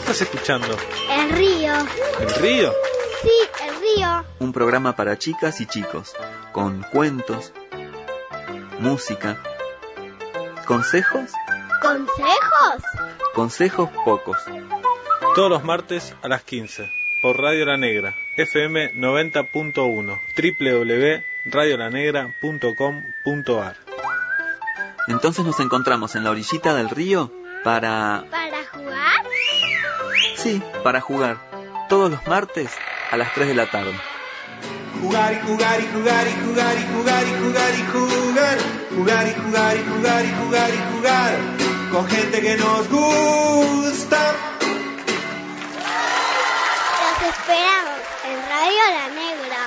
estás escuchando? El río. ¿El río? Sí, el río. Un programa para chicas y chicos, con cuentos, música, consejos, consejos pocos. Todos los martes a las 15, por Radio La Negra, FM 90.1, www.radiolanegra.com.ar. Entonces nos encontramos en la orillita del río ¿Para jugar? Sí, para jugar. Todos los martes a las 3 de la tarde. Jugar y jugar y jugar y jugar y jugar y jugar y jugar. Jugar y jugar y jugar y jugar y jugar. Con gente que nos gusta. Los esperamos en Radio La Negra.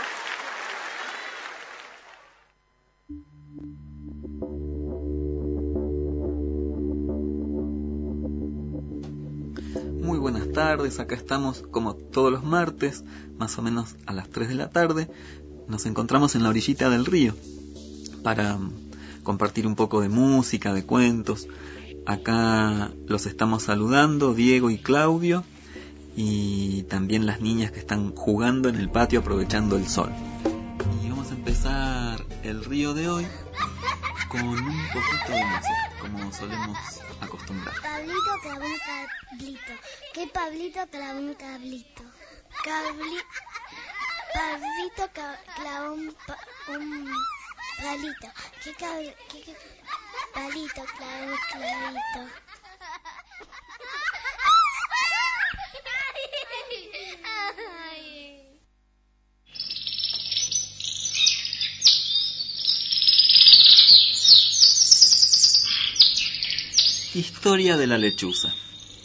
Muy buenas tardes, acá estamos como todos los martes, más o menos a las 3 de la tarde. Nos encontramos en la orillita del río para compartir un poco de música, de cuentos. Acá los estamos saludando, Diego y Claudio, y también las niñas que están jugando en el patio aprovechando el sol. Y vamos a empezar el río de hoy con un poquito de música, como solemos acostumbrar. Pablito clavó un cablito. ¿Qué Pablito clavó un cablito? Pablito clavó un palito. ¿Qué Pablito clavó un clavito? Historia de la lechuza.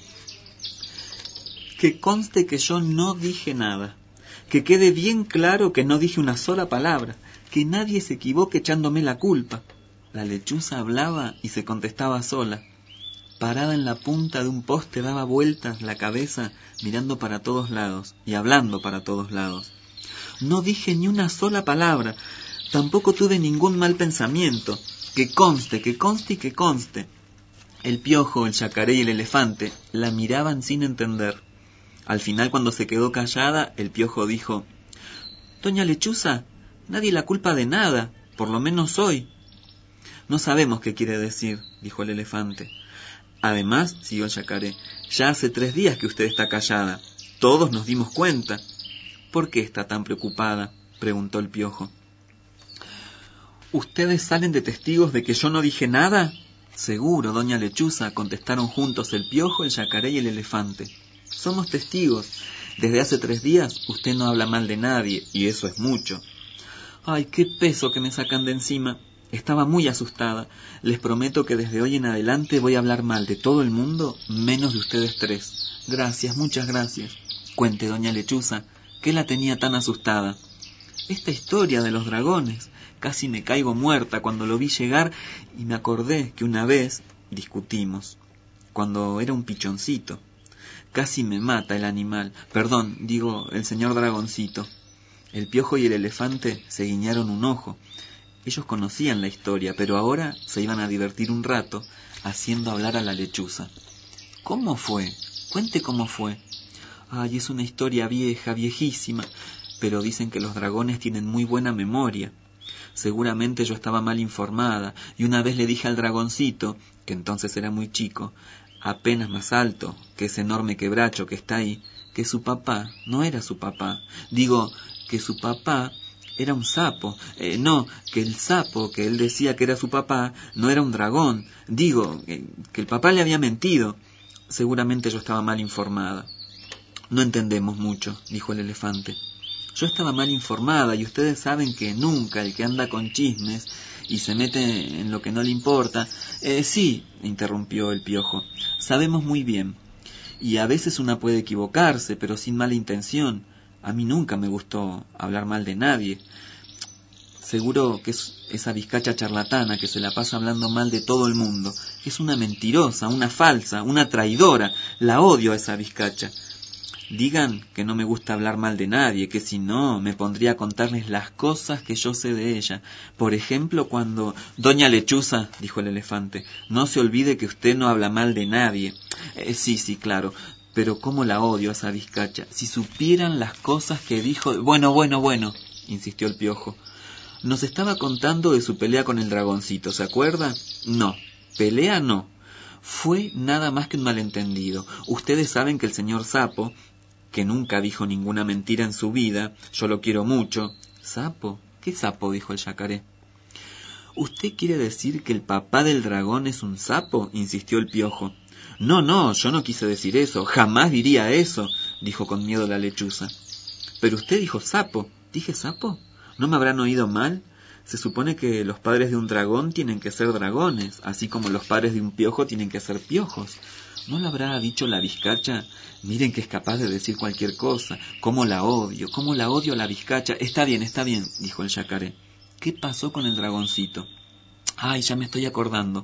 Que conste que yo no dije nada, que quede bien claro que no dije una sola palabra, que nadie se equivoque echándome la culpa. La lechuza hablaba y se contestaba sola. Parada en la punta de un poste daba vueltas la cabeza mirando para todos lados y hablando para todos lados. No dije ni una sola palabra, tampoco tuve ningún mal pensamiento. Que conste, que conste y que conste. El piojo, el yacaré y el elefante la miraban sin entender. Al final, cuando se quedó callada, el piojo dijo: «Doña Lechuza, nadie la culpa de nada, por lo menos hoy». «No sabemos qué quiere decir», dijo el elefante. «Además», siguió el yacaré, «ya hace 3 días que usted está callada. Todos nos dimos cuenta». «¿Por qué está tan preocupada?», preguntó el piojo. «¿Ustedes salen de testigos de que yo no dije nada?». «Seguro, doña Lechuza», contestaron juntos el piojo, el yacaré y el elefante. «Somos testigos. Desde hace 3 días usted no habla mal de nadie, y eso es mucho». «Ay, qué peso que me sacan de encima. Estaba muy asustada. Les prometo que desde hoy en adelante voy a hablar mal de todo el mundo, menos de ustedes 3. Gracias, muchas gracias». «Cuente, doña Lechuza, ¿qué la tenía tan asustada?». «Esta historia de los dragones. Casi me caigo muerta cuando lo vi llegar y me acordé que una vez discutimos, cuando era un pichoncito. Casi me mata el animal, perdón, digo, el señor dragoncito». El piojo y el elefante se guiñaron un ojo. Ellos conocían la historia, pero ahora se iban a divertir un rato haciendo hablar a la lechuza. «¿Cómo fue? Cuente cómo fue». «Ay, es una historia vieja, viejísima, pero dicen que los dragones tienen muy buena memoria. Seguramente yo estaba mal informada, y una vez le dije al dragoncito, que entonces era muy chico, apenas más alto que ese enorme quebracho que está ahí, que su papá no era su papá. Digo, que su papá era un sapo. No, que el sapo que él decía que era su papá no era un dragón. Digo, que el papá le había mentido. Seguramente yo estaba mal informada». «No entendemos mucho», dijo el elefante. «Yo estaba mal informada y ustedes saben que nunca el que anda con chismes y se mete en lo que no le importa». Sí», interrumpió el piojo, «sabemos muy bien. Y a veces una puede equivocarse, pero sin mala intención. A mí nunca me gustó hablar mal de nadie. Seguro que es esa vizcacha charlatana que se la pasa hablando mal de todo el mundo. Es una mentirosa, una falsa, una traidora. La odio a esa vizcacha. Digan que no me gusta hablar mal de nadie, que si no me pondría a contarles las cosas que yo sé de ella. Por ejemplo, cuando... Doña Lechuza, dijo el elefante, no se olvide que usted no habla mal de nadie. Sí, claro. Pero cómo la odio a esa vizcacha. Si supieran las cosas que dijo... Bueno, insistió el Piojo. Nos estaba contando de su pelea con el dragoncito, ¿se acuerda? No, pelea no. Fue nada más que un malentendido. Ustedes saben que el señor Sapo, que nunca dijo ninguna mentira en su vida, yo lo quiero mucho. ¿Sapo? ¿Qué sapo? Dijo el yacaré. ¿Usted quiere decir que el papá del dragón es un sapo? Insistió el Piojo. No, yo no quise decir eso, jamás diría eso, dijo con miedo la lechuza. Pero usted dijo sapo. ¿Dije sapo? ¿No me habrán oído mal? Se supone que los padres de un dragón tienen que ser dragones, así como los padres de un piojo tienen que ser piojos. ¿No lo habrá dicho la vizcacha? Miren que es capaz de decir cualquier cosa. ¿Cómo la odio a la vizcacha? Está bien, dijo el yacaré. ¿Qué pasó con el dragoncito? Ay, ya me estoy acordando.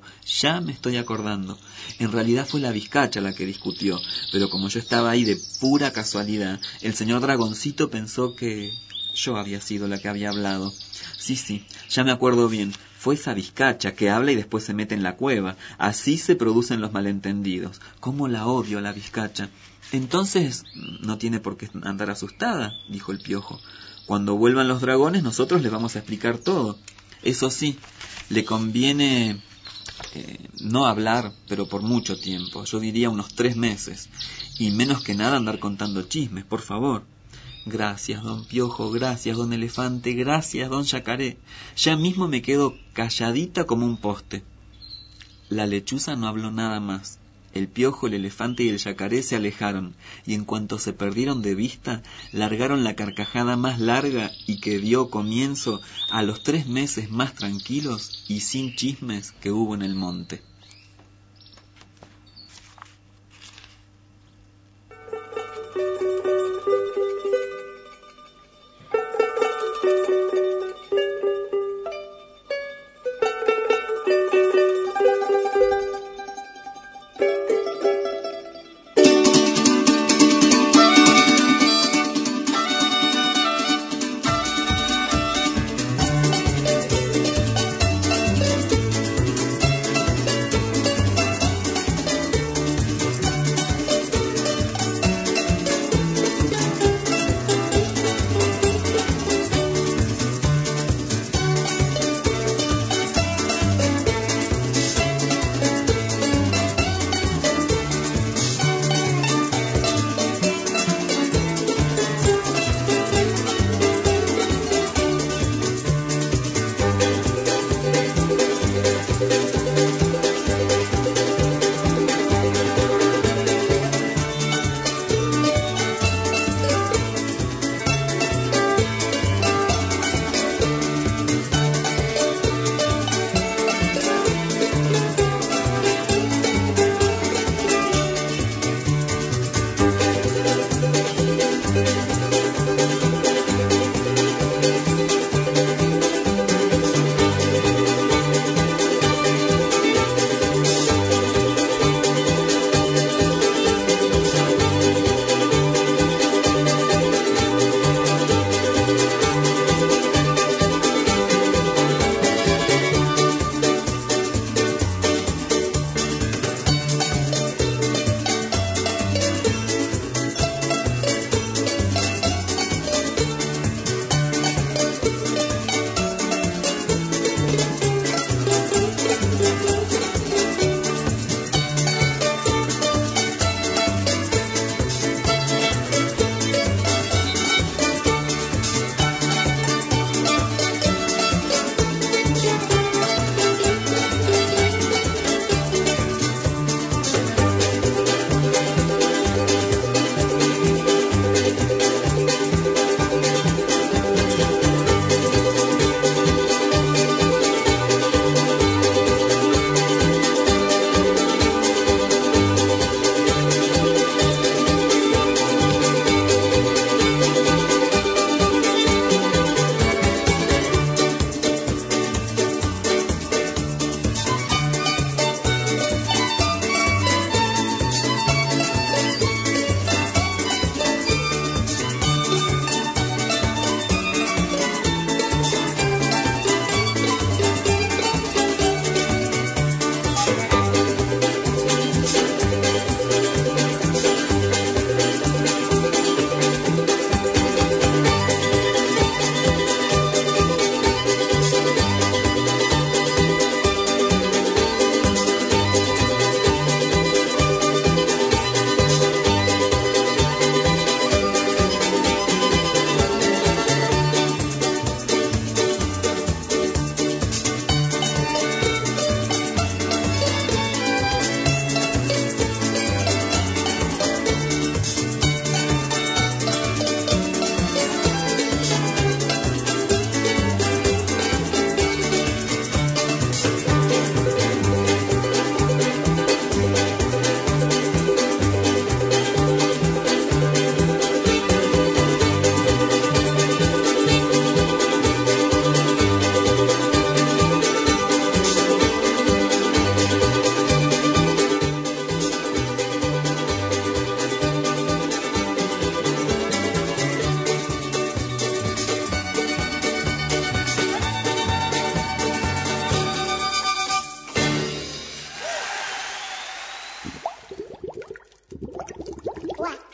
En realidad fue la vizcacha la que discutió, pero como yo estaba ahí de pura casualidad, el señor dragoncito pensó que yo había sido la que había hablado. Sí, ya me acuerdo bien. Fue esa vizcacha que habla y después se mete en la cueva. Así se producen los malentendidos. ¿Cómo la odio a la vizcacha? Entonces, no tiene por qué andar asustada, dijo el Piojo. Cuando vuelvan los dragones, nosotros les vamos a explicar todo. Eso sí, le conviene no hablar, pero por mucho tiempo. Yo diría unos 3 meses. Y menos que nada andar contando chismes, por favor. Gracias, don Piojo, gracias, don Elefante, gracias, don Yacaré. Ya mismo me quedo calladita como un poste. La lechuza no habló nada más. El Piojo, el Elefante y el Yacaré se alejaron, y en cuanto se perdieron de vista, largaron la carcajada más larga y que dio comienzo a los 3 meses más tranquilos y sin chismes que hubo en el monte.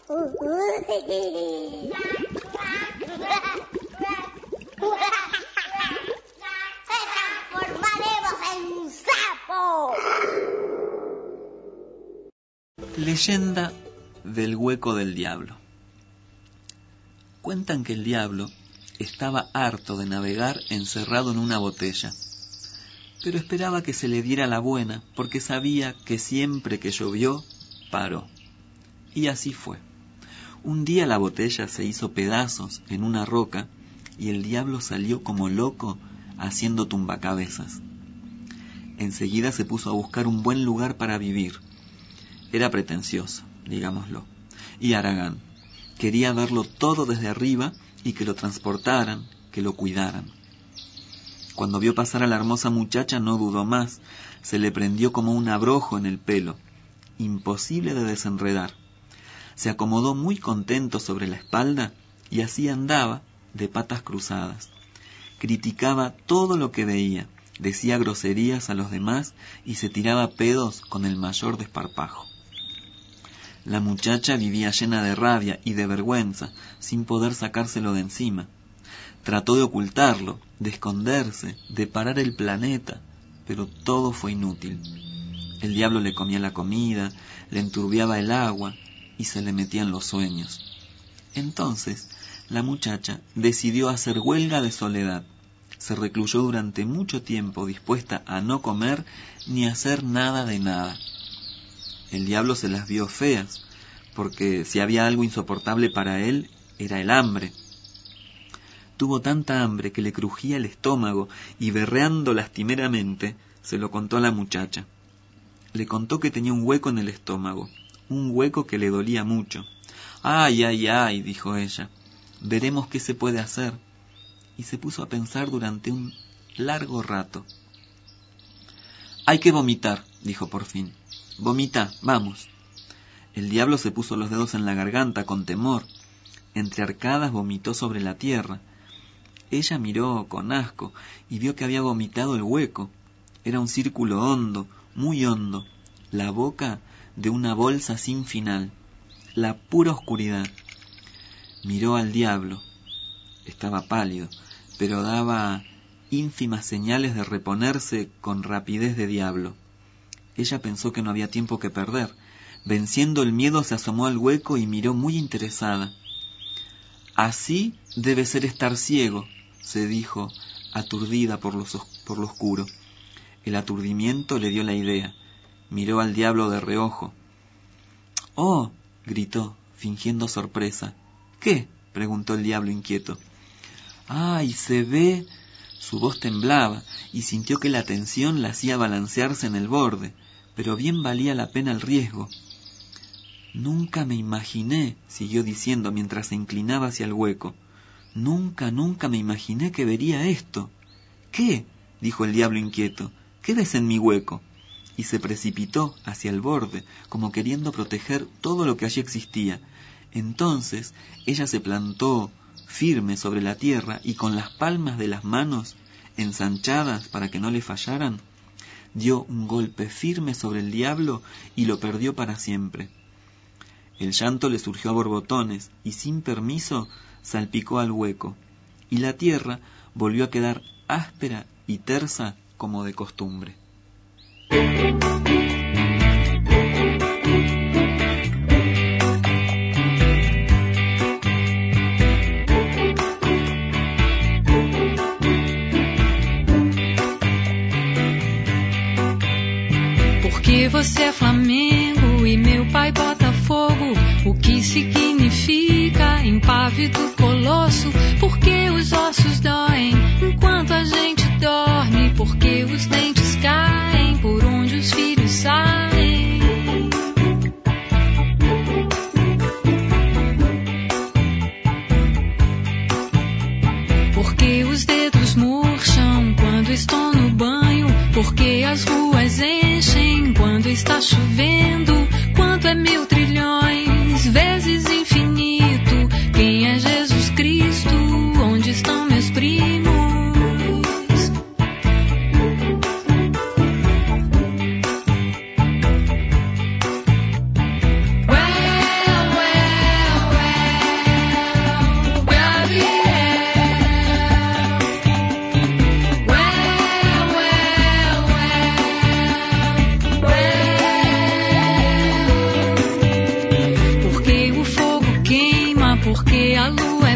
transformaremos en un sapo. Leyenda del hueco del diablo. Cuentan que el diablo estaba harto de navegar encerrado en una botella, pero esperaba que se le diera la buena porque sabía que siempre que llovió, paró. Y así fue. Un día la botella se hizo pedazos en una roca y el diablo salió como loco haciendo tumbacabezas. Enseguida se puso a buscar un buen lugar para vivir. Era pretencioso, digámoslo, y haragán. Quería verlo todo desde arriba y que lo transportaran, que lo cuidaran. Cuando vio pasar a la hermosa muchacha no dudó más, se le prendió como un abrojo en el pelo, imposible de desenredar. Se acomodó muy contento sobre la espalda y así andaba, de patas cruzadas. Criticaba todo lo que veía, decía groserías a los demás y se tiraba pedos con el mayor desparpajo. La muchacha vivía llena de rabia y de vergüenza, sin poder sacárselo de encima. Trató de ocultarlo, de esconderse, de parar el planeta, pero todo fue inútil. El diablo le comía la comida, le enturbiaba el agua y se le metía en los sueños. Entonces, la muchacha decidió hacer huelga de soledad. Se recluyó durante mucho tiempo, dispuesta a no comer ni hacer nada de nada. El diablo se las vio feas, porque si había algo insoportable para él, era el hambre. Tuvo tanta hambre que le crujía el estómago y berreando lastimeramente, se lo contó a la muchacha. Le contó que tenía un hueco en el estómago, un hueco que le dolía mucho. ¡Ay, ay, ay!, dijo ella, veremos qué se puede hacer. Y se puso a pensar durante un largo rato. Hay que vomitar, dijo por fin. Vomita, vamos. El diablo se puso los dedos en la garganta con temor. Entre arcadas vomitó sobre la tierra. Ella miró con asco y vio que había vomitado el hueco. Era un círculo hondo, muy hondo, la boca de una bolsa sin final, la pura oscuridad. Miró al diablo. Estaba pálido, pero daba ínfimas señales de reponerse con rapidez de diablo. Ella pensó que no había tiempo que perder. Venciendo el miedo se asomó al hueco y miró muy interesada. Así debe ser estar ciego, se dijo, aturdida por lo oscuro. El aturdimiento le dio la idea. Miró al diablo de reojo. ¡Oh!, gritó, fingiendo sorpresa. ¿Qué?, preguntó el diablo inquieto. ¡Ay, se ve! Su voz temblaba y sintió que la tensión la hacía balancearse en el borde, pero bien valía la pena el riesgo. Nunca me imaginé, siguió diciendo mientras se inclinaba hacia el hueco. Nunca me imaginé que vería esto. ¿Qué?, dijo el diablo inquieto. ¿Qué ves en mi hueco? Y se precipitó hacia el borde, como queriendo proteger todo lo que allí existía. Entonces ella se plantó firme sobre la tierra y con las palmas de las manos ensanchadas para que no le fallaran, dio un golpe firme sobre el diablo y lo perdió para siempre. El llanto le surgió a borbotones y sin permiso salpicó al hueco, y la tierra volvió a quedar áspera y tersa como de costumbre. Porque você é Flamengo e meu pai Botafogo, o que significa impávido colosso? Porque os ossos doem enquanto a gente dorme, porque os dentes caem por onde os filhos saem. Porque os dedos murcham quando estou no banho, porque as ruas enchem quando está chovendo. Quanto é 1000 trilhões vezes infinito? Quem é Jesus Cristo? Onde estão meus primos?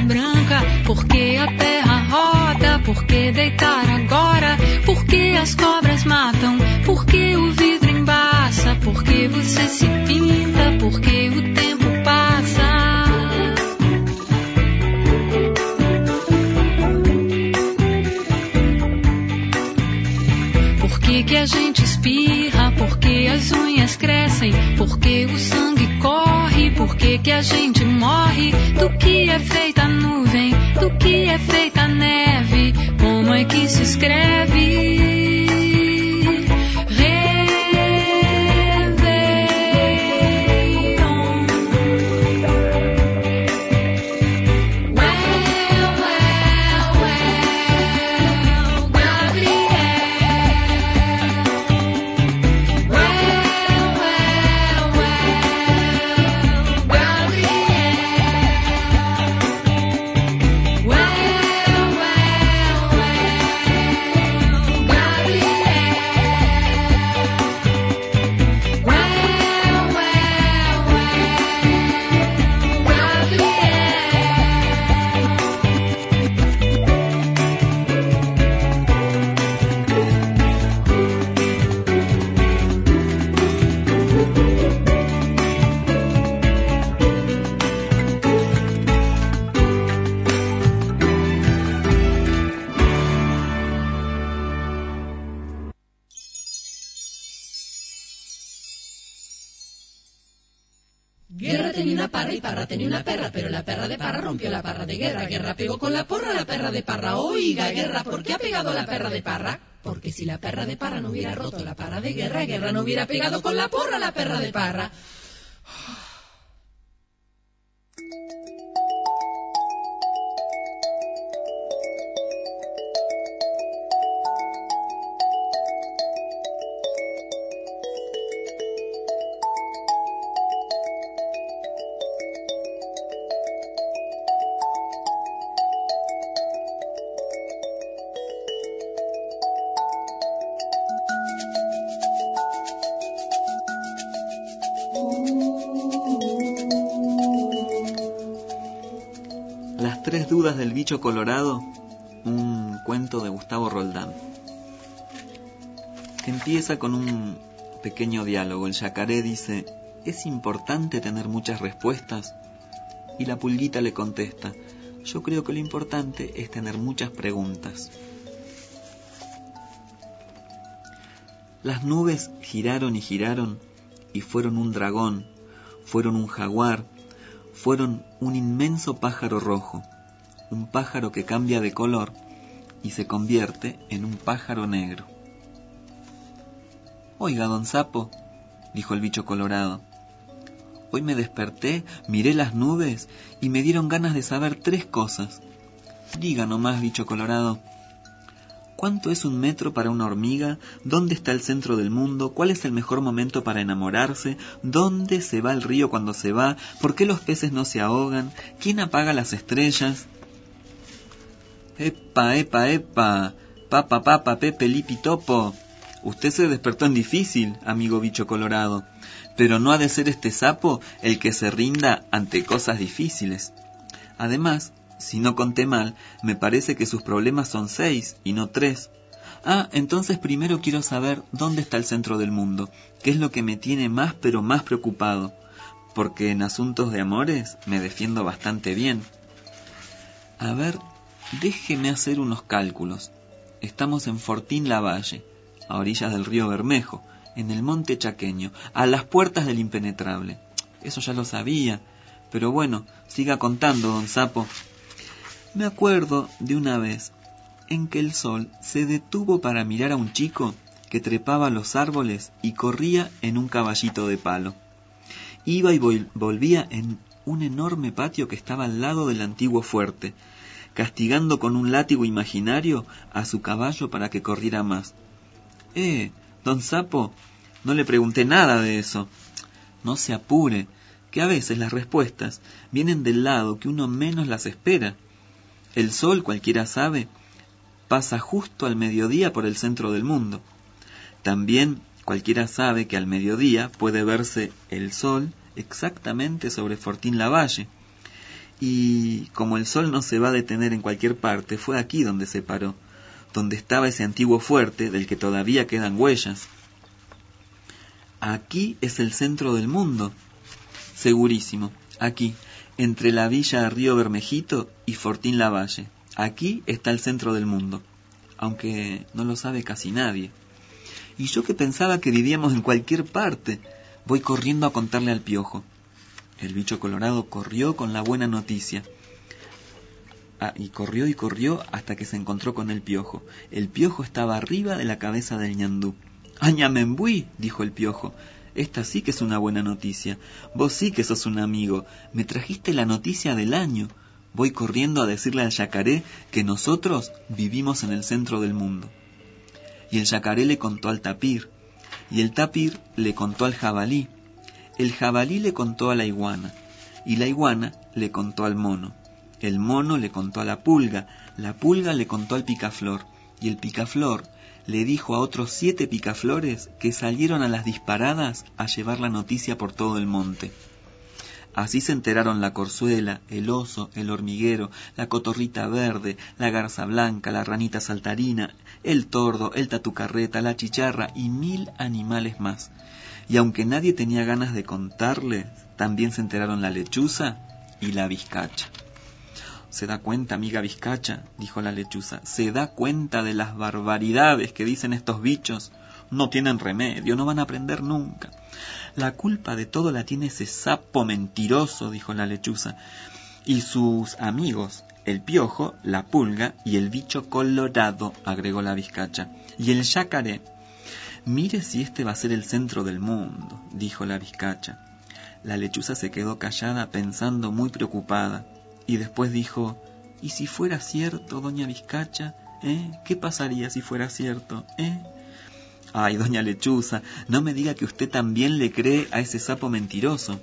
branca? Por que a terra roda? Por que deitar agora? Por que as cobras matam? Por que o vidro embaça? Por que você se pinta? Por que o tempo passa? Por que a gente espirra? Por que as unhas crescem? Por que o sangue corre? Por que a gente morre? Do que é feita a nuvem? Do que é feita a neve? Como é que se escreve? Guerra tenía una parra y Parra tenía una perra, pero la perra de Parra rompió la parra de Guerra. Guerra pegó con la porra a la perra de Parra. Oiga, Guerra, ¿por qué ha pegado a la perra de Parra? Porque si la perra de Parra no hubiera roto la parra de Guerra, Guerra no hubiera pegado con la porra a la perra de Parra. Las tres dudas del bicho colorado, un cuento de Gustavo Roldán. Empieza con un pequeño diálogo. El yacaré dice: ¿es importante tener muchas respuestas? Y la pulguita le contesta: yo creo que lo importante es tener muchas preguntas. Las nubes giraron y giraron y fueron un dragón, fueron un jaguar, fueron un inmenso pájaro rojo, un pájaro que cambia de color y se convierte en un pájaro negro. Oiga, don Sapo, dijo el bicho colorado, hoy me desperté, miré las nubes y me dieron ganas de saber tres cosas. Diga nomás, bicho colorado, ¿cuánto es un metro para una hormiga? ¿Dónde está el centro del mundo? ¿Cuál es el mejor momento para enamorarse? ¿Dónde se va el río cuando se va? ¿Por qué los peces no se ahogan? ¿Quién apaga las estrellas? ¡Epa, epa, epa! ¡Papa, papa, pepe, lipi, topo! Usted se despertó en difícil, amigo bicho colorado, pero no ha de ser este sapo el que se rinda ante cosas difíciles. Además, si no conté mal, me parece que sus problemas son 6 y no 3. Ah, entonces primero quiero saber dónde está el centro del mundo, que es lo que me tiene más pero más preocupado, porque en asuntos de amores me defiendo bastante bien. A ver, déjeme hacer unos cálculos. Estamos en Fortín Lavalle, a orillas del río Bermejo, en el monte chaqueño, a las puertas del impenetrable. Eso ya lo sabía, pero bueno, siga contando, don Sapo. Me acuerdo de una vez en que el sol se detuvo para mirar a un chico que trepaba los árboles y corría en un caballito de palo. Iba y volvía en un enorme patio que estaba al lado del antiguo fuerte, castigando con un látigo imaginario a su caballo para que corriera más. Don Sapo, no le pregunté nada de eso. No se apure, que a veces las respuestas vienen del lado que uno menos las espera. El sol, cualquiera sabe, pasa justo al mediodía por el centro del mundo. También cualquiera sabe que al mediodía puede verse el sol exactamente sobre Fortín Lavalle. Y como el sol no se va a detener en cualquier parte, fue aquí donde se paró, donde estaba ese antiguo fuerte del que todavía quedan huellas. Aquí es el centro del mundo. Segurísimo, aquí, entre la villa de Río Bermejito y Fortín Lavalle. Aquí está el centro del mundo, aunque no lo sabe casi nadie. Y yo que pensaba que vivíamos en cualquier parte, voy corriendo a contarle al Piojo. El bicho colorado corrió con la buena noticia. Y corrió hasta que se encontró con el Piojo. El Piojo estaba arriba de la cabeza del ñandú. «Añamembuí», dijo el Piojo, «esta sí que es una buena noticia. Vos sí que sos un amigo. Me trajiste la noticia del año. Voy corriendo a decirle al yacaré que nosotros vivimos en el centro del mundo». Y el yacaré le contó al tapir, y el tapir le contó al jabalí. El jabalí le contó a la iguana, y la iguana le contó al mono. El mono le contó a la pulga le contó al picaflor, y el picaflor le dijo a otros 7 picaflores que salieron a las disparadas a llevar la noticia por todo el monte. Así se enteraron la corzuela, el oso, el hormiguero, la cotorrita verde, la garza blanca, la ranita saltarina, el tordo, el tatucarreta, la chicharra y 1000 animales más. Y aunque nadie tenía ganas de contarle, también se enteraron la lechuza y la vizcacha. «¿Se da cuenta, amiga vizcacha?», dijo la lechuza. «¿Se da cuenta de las barbaridades que dicen estos bichos? No tienen remedio, no van a aprender nunca». «La culpa de todo la tiene ese sapo mentiroso», dijo la lechuza, «y sus amigos, el piojo, la pulga y el bicho colorado», agregó la vizcacha. «Y el yacaré». «Mire si este va a ser el centro del mundo», dijo la vizcacha. La lechuza se quedó callada pensando muy preocupada y después dijo: «¿Y si fuera cierto, doña vizcacha? ¿Qué pasaría si fuera cierto? «Ay, doña lechuza, no me diga que usted también le cree a ese sapo mentiroso».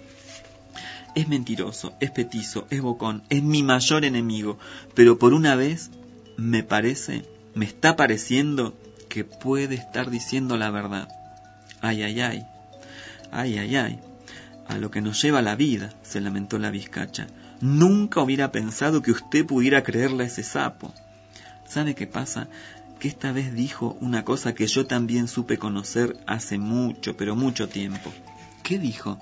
«Es mentiroso, es petizo, es bocón, es mi mayor enemigo, pero por una vez me está pareciendo que puede estar diciendo la verdad. Ay, ay, ay, ay, ay, ay, a lo que nos lleva la vida», se lamentó la vizcacha. «Nunca hubiera pensado que usted pudiera creerle a ese sapo. ¿Sabe qué pasa? Que esta vez dijo una cosa que yo también supe conocer hace mucho, pero mucho tiempo». «¿Qué dijo?»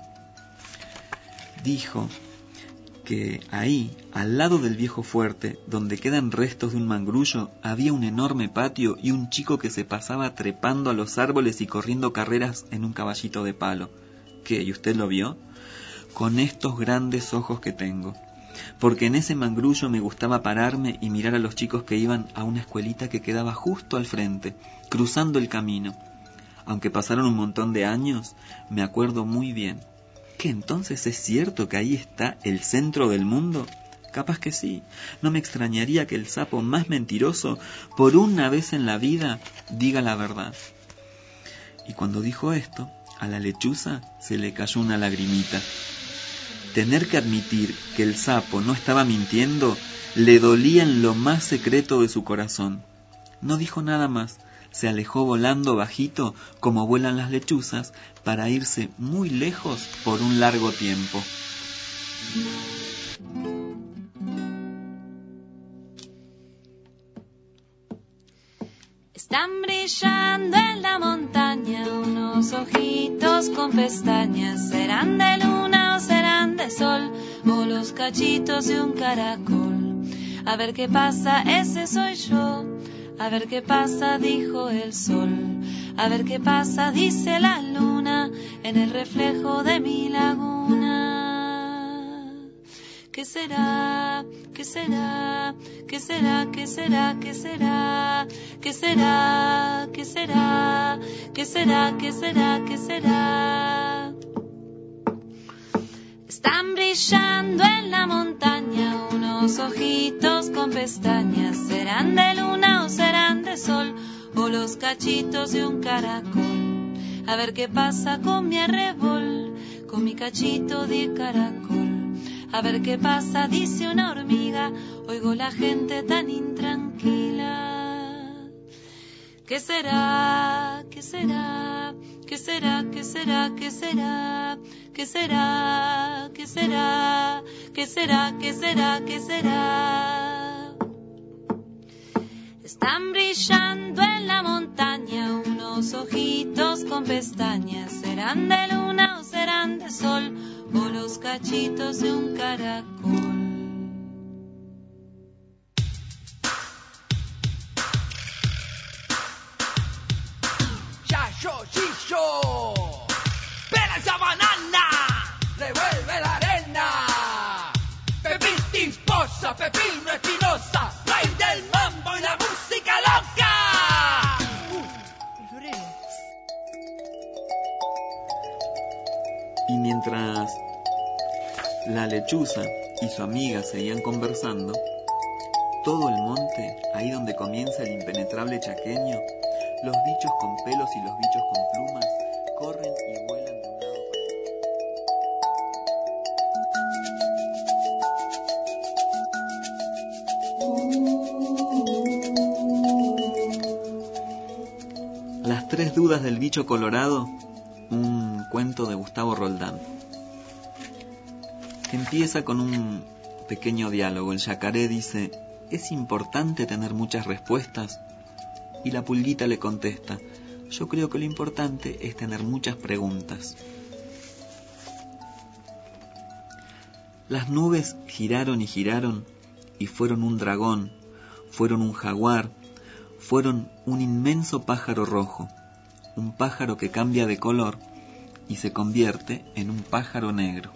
«Dijo que ahí, al lado del viejo fuerte, donde quedan restos de un mangrullo, había un enorme patio y un chico que se pasaba trepando a los árboles y corriendo carreras en un caballito de palo». «¿Qué? ¿Y usted lo vio?» «Con estos grandes ojos que tengo. Porque en ese mangrullo me gustaba pararme y mirar a los chicos que iban a una escuelita que quedaba justo al frente, cruzando el camino. Aunque pasaron un montón de años, me acuerdo muy bien». «¿Qué, entonces es cierto que ahí está el centro del mundo?» «Capaz que sí. No me extrañaría que el sapo más mentiroso, por una vez en la vida, diga la verdad». Y cuando dijo esto, a la lechuza se le cayó una lagrimita. Tener que admitir que el sapo no estaba mintiendo le dolía en lo más secreto de su corazón. No dijo nada más. Se alejó volando bajito, como vuelan las lechuzas, para irse muy lejos por un largo tiempo. Están brillando en la montaña unos ojitos con pestañas. ¿Serán de luna o serán de sol? O los cachitos de un caracol. A ver qué pasa, ese soy yo. A ver qué pasa, dijo el sol. A ver qué pasa, dice la luna, en el reflejo de mi laguna. ¿Qué será? ¿Qué será? ¿Qué será? ¿Qué será? ¿Qué será? ¿Qué será? ¿Qué será? ¿Qué será? ¿Qué será? ¿Qué será? Están brillando en la montaña unos ojitos con pestañas. ¿Serán de luna o serán de sol? O los cachitos de un caracol. A ver qué pasa con mi arrebol, con mi cachito de caracol. A ver qué pasa, dice una hormiga. Oigo la gente tan intranquila. ¿Qué será? ¿Qué será? ¿Qué será? ¿Qué será? ¿Qué será? ¿Qué será? ¿Qué será? ¿Qué será, qué será, qué será? Están brillando en la montaña unos ojitos con pestañas. ¿Serán de luna o serán de sol? O los cachitos de un caracol. Chayo, pela esa banana, revuelve la arena. Pepín esposa, Pepino Espinosa, rey del mambo y la música loca. Y mientras la lechuza y su amiga seguían conversando, todo el monte, ahí donde comienza el impenetrable chaqueño, los bichos con pelos y los bichos con plumas corren y vuelan de un lado para otro. Las tres dudas del bicho colorado, un cuento de Gustavo Roldán. Empieza con un pequeño diálogo. El yacaré dice: ¿es importante tener muchas respuestas? Y la pulguita le contesta: yo creo que lo importante es tener muchas preguntas. Las nubes giraron y giraron y fueron un dragón, fueron un jaguar, fueron un inmenso pájaro rojo, un pájaro que cambia de color y se convierte en un pájaro negro.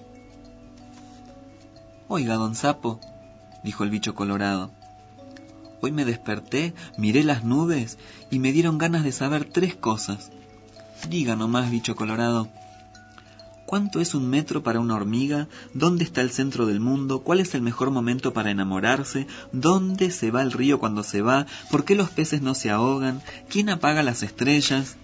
Oiga, don Sapo, dijo el bicho colorado, hoy me desperté, miré las nubes y me dieron ganas de saber 3 cosas. Diga nomás, bicho colorado, ¿cuánto es 1 metro para una hormiga? ¿Dónde está el centro del mundo? ¿Cuál es el mejor momento para enamorarse? ¿Dónde se va el río cuando se va? ¿Por qué los peces no se ahogan? ¿Quién apaga las estrellas?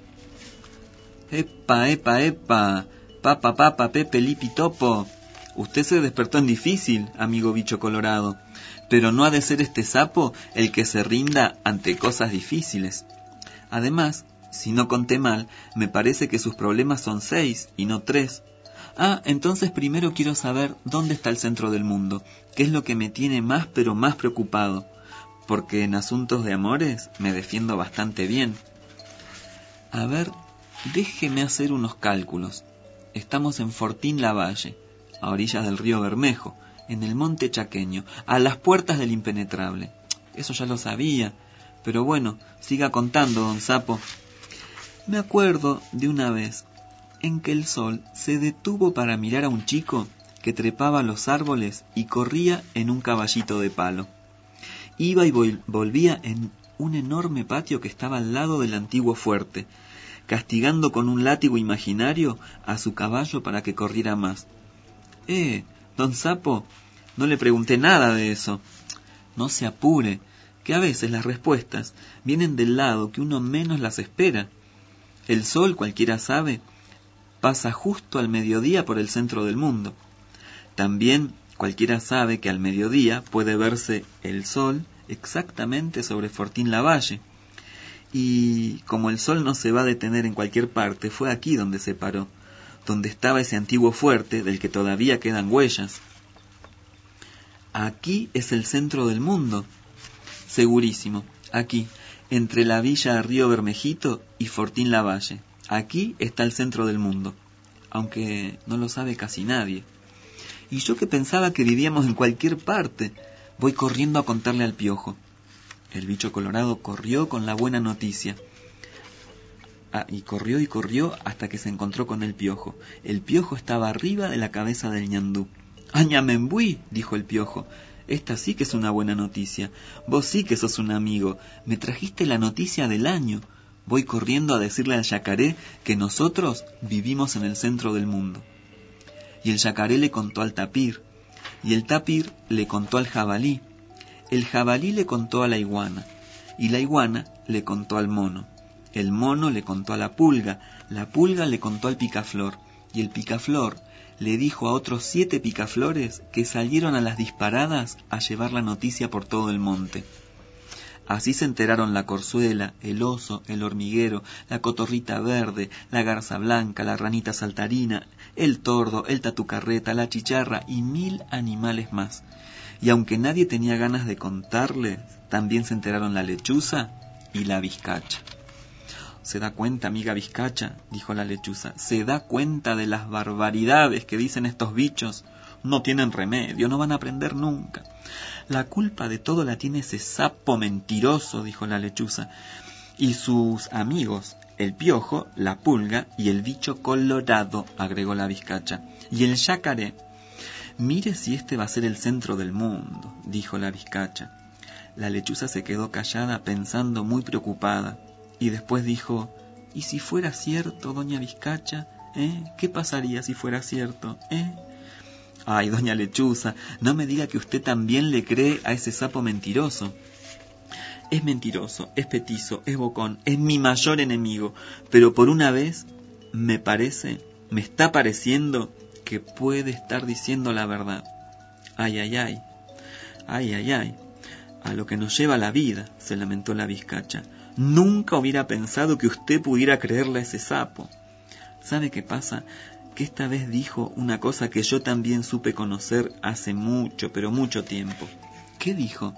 ¡Epa, epa, epa! ¡Papa, papa, pepe, lipi, topo! Usted se despertó en difícil, amigo bicho colorado. Pero no ha de ser este sapo el que se rinda ante cosas difíciles. Además, si no conté mal, me parece que sus problemas son 6 y no 3. Ah, entonces primero quiero saber dónde está el centro del mundo, que es lo que me tiene más pero más preocupado, porque en asuntos de amores me defiendo bastante bien. A ver, déjeme hacer unos cálculos. Estamos en Fortín Lavalle, a orillas del río Bermejo, en el monte chaqueño, a las puertas del impenetrable. Eso ya lo sabía, pero bueno, siga contando, don Sapo. Me acuerdo de una vez en que el sol se detuvo para mirar a un chico que trepaba los árboles y corría en un caballito de palo. Iba y volvía en un enorme patio que estaba al lado del antiguo fuerte, castigando con un látigo imaginario a su caballo para que corriera más. Don Sapo, no le pregunté nada de eso. No se apure, que a veces las respuestas vienen del lado que uno menos las espera. El sol, cualquiera sabe, pasa justo al mediodía por el centro del mundo. También cualquiera sabe que al mediodía puede verse el sol exactamente sobre Fortín Lavalle. Y como el sol no se va a detener en cualquier parte, fue aquí donde se paró, donde estaba ese antiguo fuerte del que todavía quedan huellas. Aquí es el centro del mundo. Segurísimo, aquí, entre la villa de Río Bermejito y Fortín Lavalle. Aquí está el centro del mundo, aunque no lo sabe casi nadie. Y yo que pensaba que vivíamos en cualquier parte, voy corriendo a contarle al Piojo. El bicho colorado corrió con la buena noticia. Y corrió hasta que se encontró con el Piojo. El Piojo estaba arriba de la cabeza del ñandú. ¡Añamembuí!, dijo el Piojo. Esta sí que es una buena noticia. Vos sí que sos un amigo. Me trajiste la noticia del año. Voy corriendo a decirle al yacaré que nosotros vivimos en el centro del mundo. Y el yacaré le contó al tapir. Y el tapir le contó al jabalí. El jabalí le contó a la iguana. Y la iguana le contó al mono. El mono le contó a la pulga le contó al picaflor, y el picaflor le dijo a otros 7 picaflores que salieron a las disparadas a llevar la noticia por todo el monte. Así se enteraron la corzuela, el oso, el hormiguero, la cotorrita verde, la garza blanca, la ranita saltarina el tordo, el tatucarreta, la chicharra y 1000 animales más. Y aunque nadie tenía ganas de contarle, también se enteraron la lechuza y la vizcacha. ¿Se da cuenta, amiga vizcacha?, dijo la lechuza. ¿Se da cuenta de las barbaridades que dicen estos bichos? No tienen remedio, no van a aprender nunca. La culpa de todo la tiene ese sapo mentiroso, dijo la lechuza, y sus amigos, el piojo, la pulga y el bicho colorado, agregó la vizcacha. Y el yacaré. Mire si este va a ser el centro del mundo, dijo la vizcacha. La lechuza se quedó callada pensando muy preocupada y después dijo: ¿y si fuera cierto, doña vizcacha? ¿Qué pasaría si fuera cierto? Ay, doña lechuza, no me diga que usted también le cree a ese sapo mentiroso. Es mentiroso, es petizo, es bocón, es mi mayor enemigo, pero por una vez me está pareciendo que puede estar diciendo la verdad. Ay, ay, ay, ay, ay, ay, a lo que nos lleva la vida, se lamentó la vizcacha. Nunca hubiera pensado que usted pudiera creerle a ese sapo. ¿Sabe qué pasa? Que esta vez dijo una cosa que yo también supe conocer hace mucho, pero mucho tiempo. ¿Qué dijo?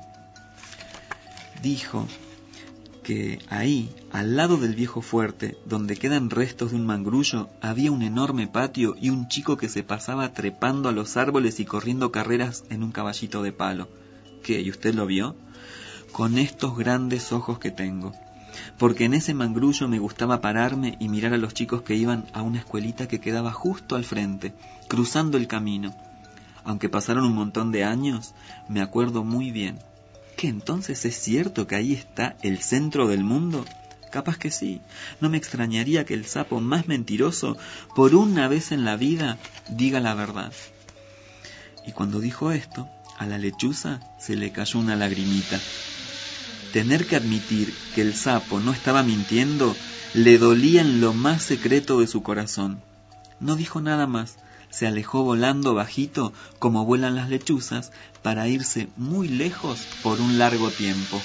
Dijo que ahí, al lado del viejo fuerte, donde quedan restos de un mangrullo, había un enorme patio y un chico que se pasaba trepando a los árboles y corriendo carreras en un caballito de palo. ¿Qué? ¿Y usted lo vio? Con estos grandes ojos que tengo. Porque en ese mangrullo me gustaba pararme y mirar a los chicos que iban a una escuelita que quedaba justo al frente, cruzando el camino. Aunque pasaron un montón de años, me acuerdo muy bien. ¿Qué, entonces es cierto que ahí está el centro del mundo? Capaz que sí. No me extrañaría que el sapo más mentiroso, por una vez en la vida, diga la verdad. Y cuando dijo esto, a la lechuza se le cayó una lagrimita. Tener que admitir que el sapo no estaba mintiendo le dolía en lo más secreto de su corazón. No dijo nada más. Se alejó volando bajito, como vuelan las lechuzas, para irse muy lejos por un largo tiempo.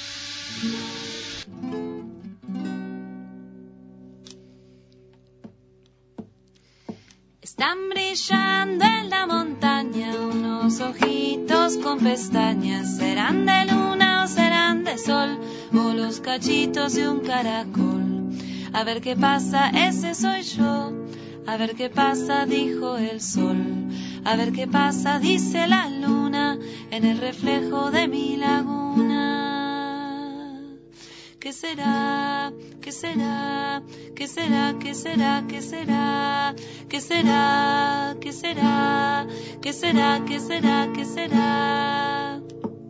Están brillando en la montaña unos ojitos con pestañas. ¿Serán de luna o serán de sol? O los cachitos de un caracol. A ver qué pasa, ese soy yo. A ver qué pasa, dijo el sol. A ver qué pasa, dice la luna, en el reflejo de mi laguna. ¿Qué será? ¿Qué será? ¿Qué será? ¿Qué será? ¿Qué será? ¿Qué será? ¿Qué será? ¿Qué será? ¿Qué será? ¿Qué será?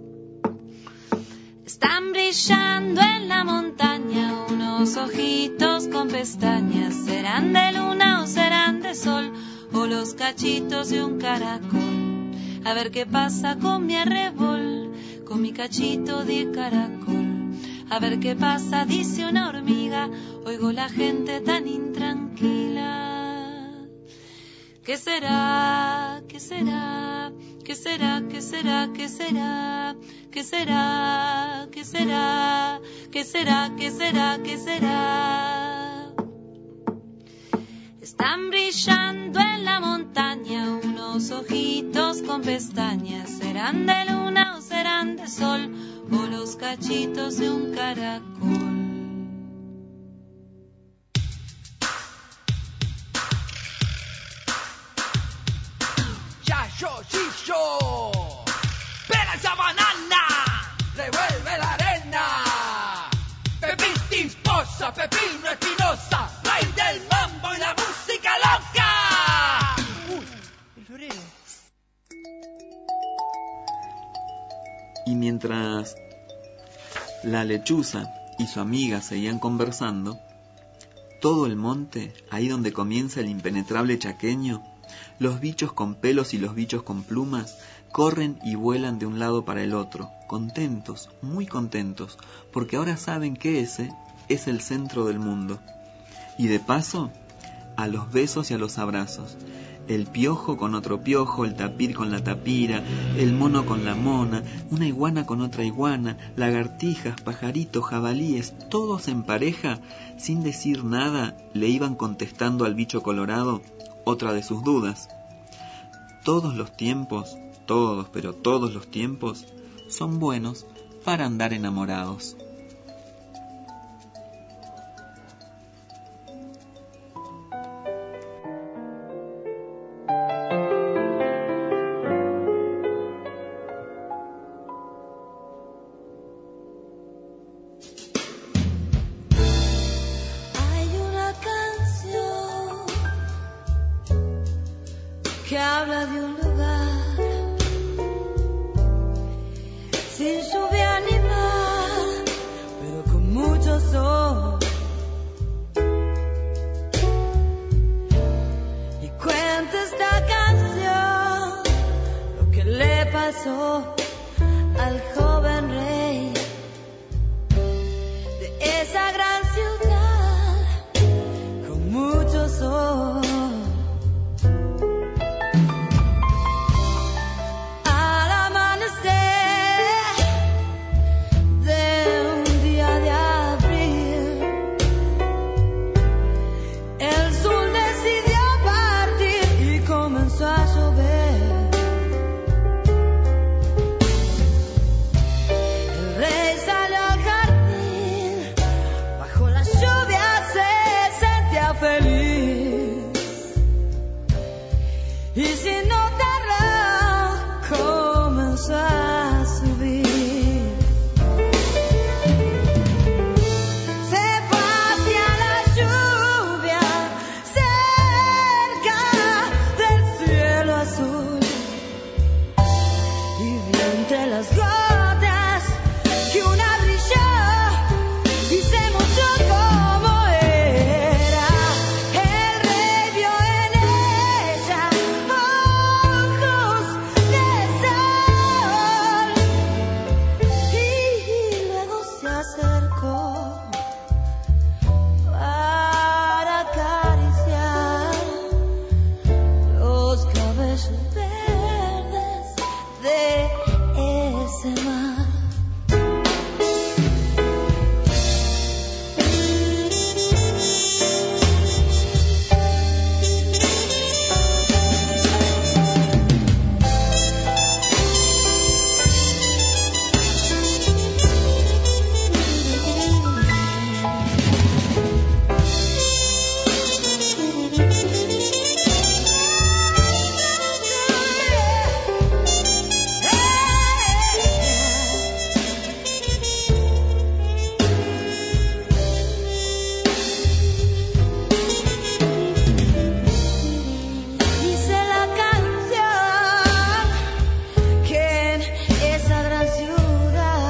Están brillando en la montaña unos ojitos con pestañas. ¿Serán de luna o serán de sol? O los cachitos de un caracol. A ver qué pasa con mi arrebol, con mi cachito de caracol. A ver qué pasa, dice una hormiga. Oigo la gente tan intranquila. ¿Qué será? ¿Qué será? ¿Qué será? ¿Qué será? ¿Qué será? ¿Qué será? ¿Qué será? ¿Qué será? ¿Qué será? ¿Qué será? Están brillando en la montaña unos ojitos con pestañas. ¿Serán de luna o serán de sol? O los cachitos de un caracol. Chillo, pela esa banana, revuelve la arena. Pepín Esposa, Pepino Espinosa, rey del mambo y la música loca. El florero. Y mientras la lechuza y su amiga seguían conversando, todo el monte, ahí donde comienza el impenetrable chaqueño, los bichos con pelos y los bichos con plumas corren y vuelan de un lado para el otro, contentos, muy contentos, porque ahora saben que ese es el centro del mundo. Y de paso, a los besos y a los abrazos. El piojo con otro piojo, el tapir con la tapira, el mono con la mona, una iguana con otra iguana, lagartijas, pajaritos, jabalíes, todos en pareja, sin decir nada, le iban contestando al bicho colorado: otra de sus dudas. Todos los tiempos, todos, pero todos los tiempos, son buenos para andar enamorados. Que habla de un lugar sin lluvia ni mar, pero con mucho sol. Y cuenta esta canción lo que le pasó al joven rey de esa gran ciudad con mucho sol. Y sin notarlo comenzó a subir. Se fue hacia la lluvia cerca del cielo azul y vio entre las gotas que una brilló y se mostró como era. El rey vio en ella ojos de sol y luego se acercó para acariciar los cabellos verdes de ese mar. Dice la canción que en esa gran ciudad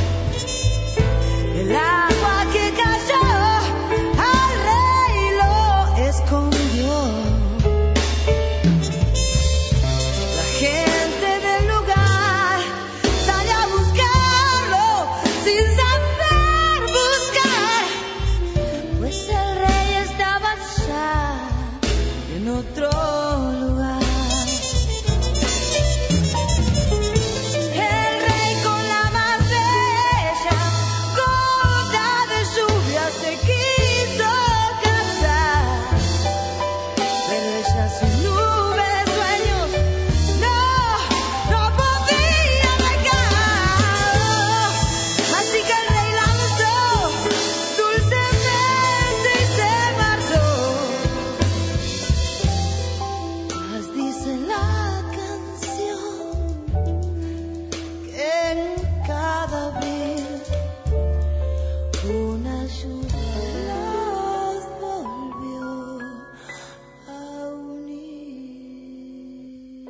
el agua que cayó al rey lo escondió. La gente del lugar sale a buscarlo sin saber buscar, pues el rey estaba ya en otro lugar. El rey con la más bella gota de lluvia se quiso casar, pero ella sin nubes, sueños, no podía dejar. Así que el rey la besó dulcemente y se marchó. Mas dice la canción que en cada abril una lluvia los volvió a unir.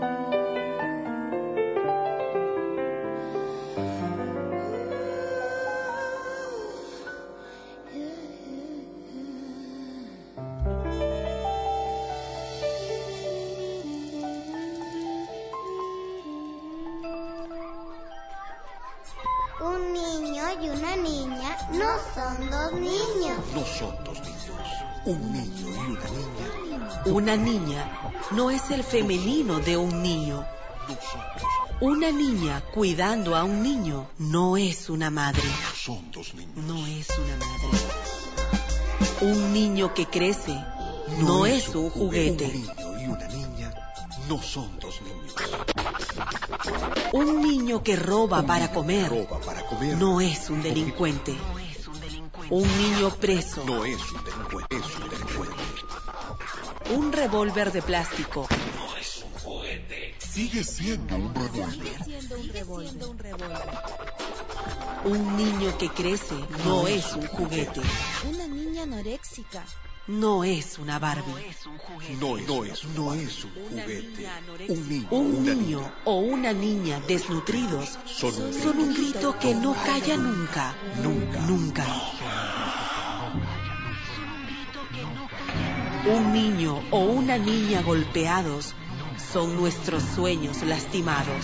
Un niño y una niña no son dos niños. No son dos niños. Un niño y una niña. Una niña no es el femenino de un niño. No son dos. Una niña cuidando a un niño no es una madre. No son dos niños. No es una madre. Un niño que crece no es un juguete. Un niño y una niña no son dos niños. Un niño que roba para comer no es un delincuente. Un niño preso No es un delincuente, es un delincuente. un revólver de plástico No es un juguete. Sigue siendo un revólver. Un niño que crece no es un juguete. Una niña anoréxica. No es una Barbie. No es un juguete. Un niño o una niña desnutridos son un grito que no calla nunca. Nunca. Un niño o una niña golpeados son nuestros sueños lastimados.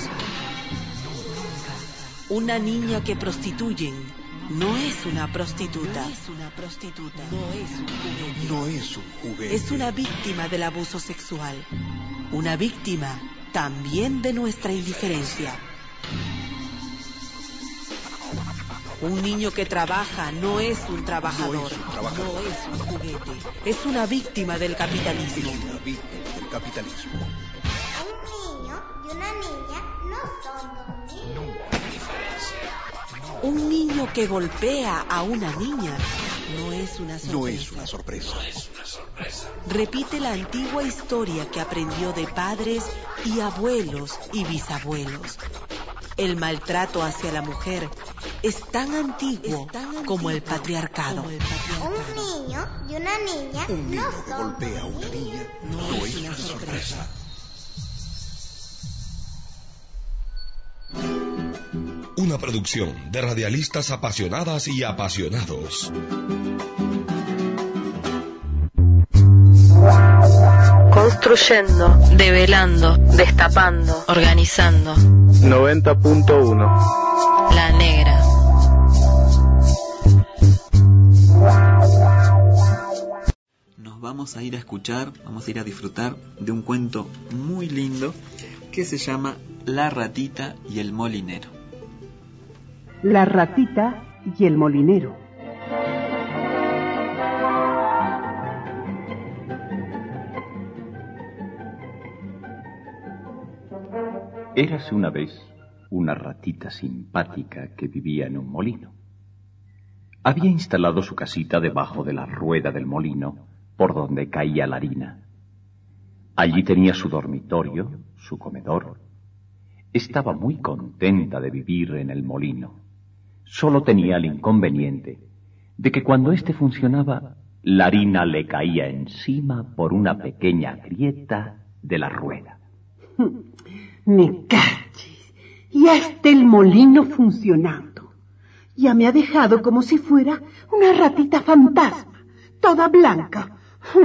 Una niña que prostituyen no es una prostituta. No es un juguete. No es un juguete. Es una víctima del abuso sexual. Una víctima también de nuestra indiferencia. Un niño que trabaja no es un trabajador. No es un juguete. Es una víctima del capitalismo. Es una víctima del capitalismo. Un niño y una niña no son dos niños. Un niño que golpea a una niña no es una sorpresa. No es una sorpresa. Repite la antigua historia que aprendió de padres y abuelos y bisabuelos. El maltrato hacia la mujer es tan antiguo como el patriarcado. Un niño y una niña Un niño no que son golpea a una niña no es una sorpresa. Una producción de radialistas apasionadas y apasionados. Construyendo, develando, destapando, organizando. 90.1 La Negra. Nos vamos a ir a escuchar, vamos a ir a disfrutar de un cuento muy lindo que se llama La ratita y el molinero. La ratita y el molinero. Érase una vez una ratita simpática que vivía en un molino. Había instalado su casita debajo de la rueda del molino por donde caía la harina. Allí tenía su dormitorio, su comedor. Estaba muy contenta de vivir en el molino. Solo tenía el inconveniente de que cuando éste funcionaba, la harina le caía encima por una pequeña grieta de la rueda. Me calles. Ya está el molino funcionando. Ya me ha dejado como si fuera una ratita fantasma, toda blanca.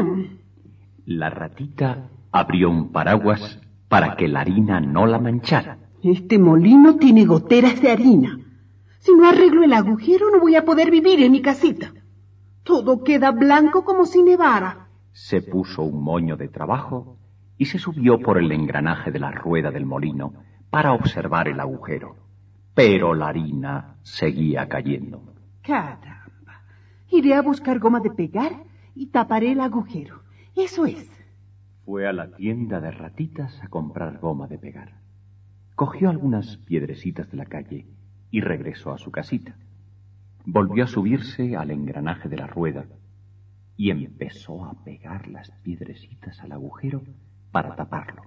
La ratita abrió un paraguas para que la harina no la manchara. Este molino tiene goteras de harina. Si no arreglo el agujero no voy a poder vivir en mi casita. Todo queda blanco como si nevara. Se puso un moño de trabajo y se subió por el engranaje de la rueda del molino para observar el agujero. Pero la harina seguía cayendo. Caramba. Iré a buscar goma de pegar y taparé el agujero. Eso es. Fue a la tienda de ratitas a comprar goma de pegar. Cogió algunas piedrecitas de la calle y regresó a su casita. Volvió a subirse al engranaje de la rueda y empezó a pegar las piedrecitas al agujero para taparlo.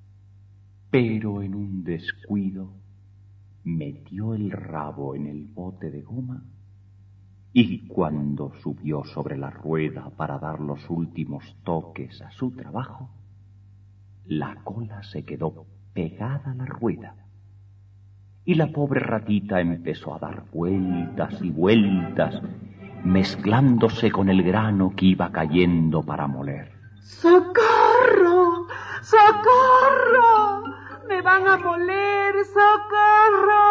Pero en un descuido metió el rabo en el bote de goma y cuando subió sobre la rueda para dar los últimos toques a su trabajo, la cola se quedó pegada a la rueda. Y la pobre ratita empezó a dar vueltas y vueltas, mezclándose con el grano que iba cayendo para moler. ¡Socorro! ¡Socorro! ¡Me van a moler! ¡Socorro!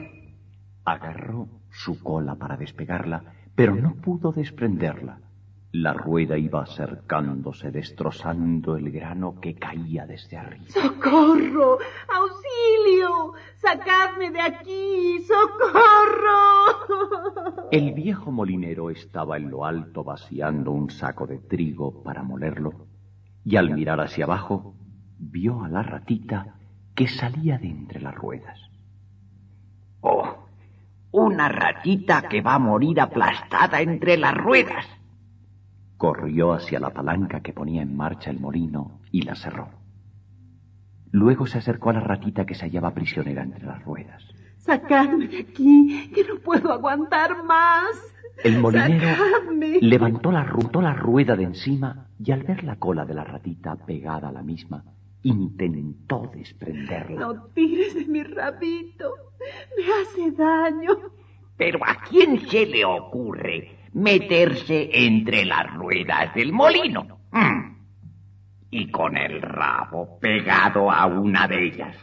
Agarró su cola para despegarla, pero no pudo desprenderla. La rueda iba acercándose, destrozando el grano que caía desde arriba. ¡Socorro! ¡Auxilio! ¡Sacadme de aquí! ¡Socorro! El viejo molinero estaba en lo alto vaciando un saco de trigo para molerlo, y al mirar hacia abajo vio a la ratita que salía de entre las ruedas. ¡Oh! Una ratita que va a morir aplastada entre las ruedas. Corrió hacia la palanca que ponía en marcha el molino y la cerró. Luego se acercó a la ratita que se hallaba prisionera entre las ruedas. ¡Sacadme de aquí, que no puedo aguantar más! El molinero ¡Sacadme! levantó la rueda de encima y al ver la cola de la ratita pegada a la misma, intentó desprenderla. ¡No tires de mi rabito! ¡Me hace daño! ¿Pero a quién se le ocurre meterse entre las ruedas del molino? Y con el rabo pegado a una de ellas.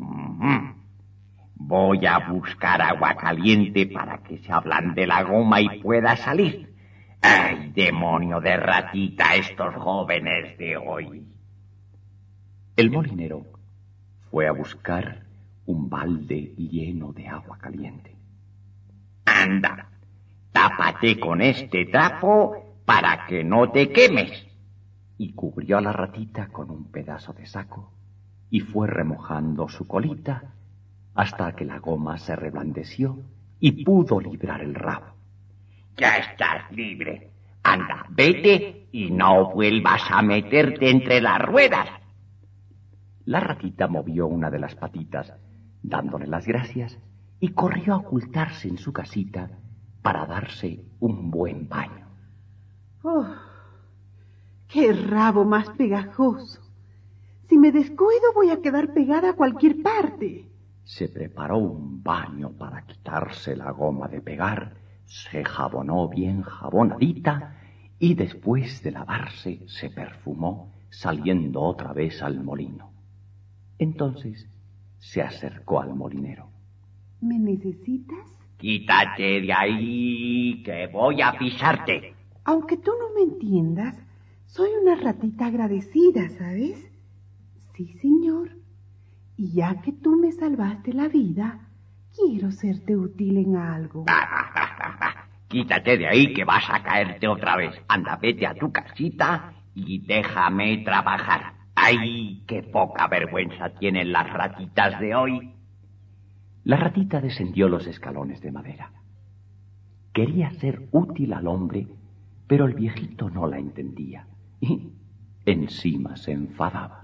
Voy a buscar agua caliente para que se ablande la goma y pueda salir. ¡Ay, demonio de ratita, estos jóvenes de hoy! El molinero fue a buscar un balde lleno de agua caliente. Anda, tápate con este trapo para que no te quemes. Y cubrió a la ratita con un pedazo de saco y fue remojando su colita hasta que la goma se reblandeció y pudo librar el rabo. Ya estás libre. Anda, vete y no vuelvas a meterte entre las ruedas. La ratita movió una de las patitas, dándole las gracias, y corrió a ocultarse en su casita para darse un buen baño. ¡Oh! ¡Qué rabo más pegajoso! Si me descuido voy a quedar pegada a cualquier parte. Se preparó un baño para quitarse la goma de pegar, se jabonó bien jabonadita y después de lavarse se perfumó saliendo otra vez al molino. Entonces se acercó al molinero. ¿Me necesitas? Quítate de ahí, que voy a pisarte. Aunque tú no me entiendas, soy una ratita agradecida, ¿sabes? Sí, señor. Y ya que tú me salvaste la vida, quiero serte útil en algo. Quítate de ahí, que vas a caerte otra vez. Anda, vete a tu casita y déjame trabajar. ¡Ay, qué poca vergüenza tienen las ratitas de hoy! La ratita descendió los escalones de madera. Quería ser útil al hombre, pero el viejito no la entendía y encima se enfadaba.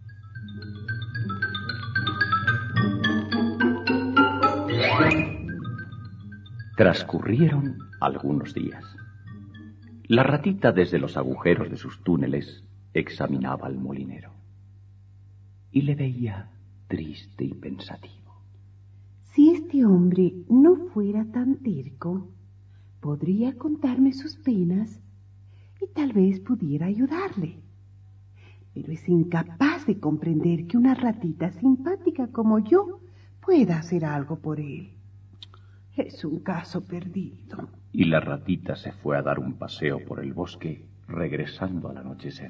Transcurrieron algunos días. La ratita desde los agujeros de sus túneles examinaba al molinero y le veía triste y pensativo. Si este hombre no fuera tan terco, podría contarme sus penas y tal vez pudiera ayudarle. Pero es incapaz de comprender que una ratita simpática como yo pueda hacer algo por él. Es un caso perdido. Y la ratita se fue a dar un paseo por el bosque, regresando al anochecer.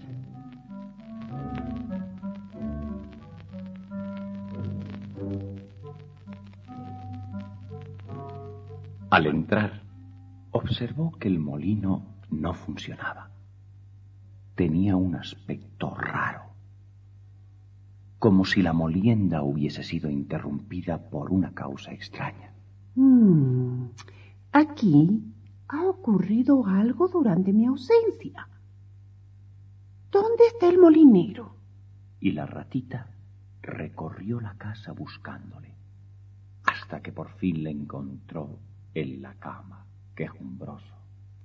Al entrar, observó que el molino no funcionaba. Tenía un aspecto raro, como si la molienda hubiese sido interrumpida por una causa extraña. Aquí ha ocurrido algo durante mi ausencia. ¿Dónde está el molinero? Y la ratita recorrió la casa buscándole, hasta que por fin le encontró en la cama, quejumbroso.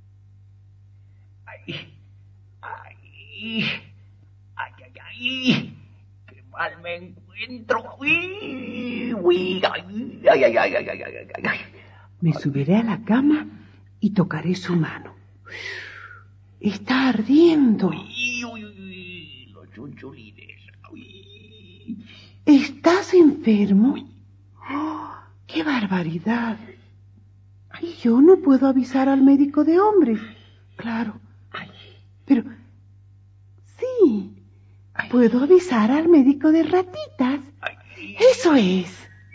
¡Ay! ¡Ay! ¡Ay, ay, ay! ¡Qué mal me encuentro! ¡Uy! ¡Uy! ¡Ay, ay, ay, ay, ay, ay, ay, ay! Me subiré a la cama y tocaré su mano. Está ardiendo. ¡Uy, uy, uy! Los chunchulines. ¡Uy! ¿Estás enfermo? ¡Oh, qué barbaridad! Y yo no puedo avisar al médico de hombres. Claro, Pero sí, puedo avisar al médico de ratitas. Eso es.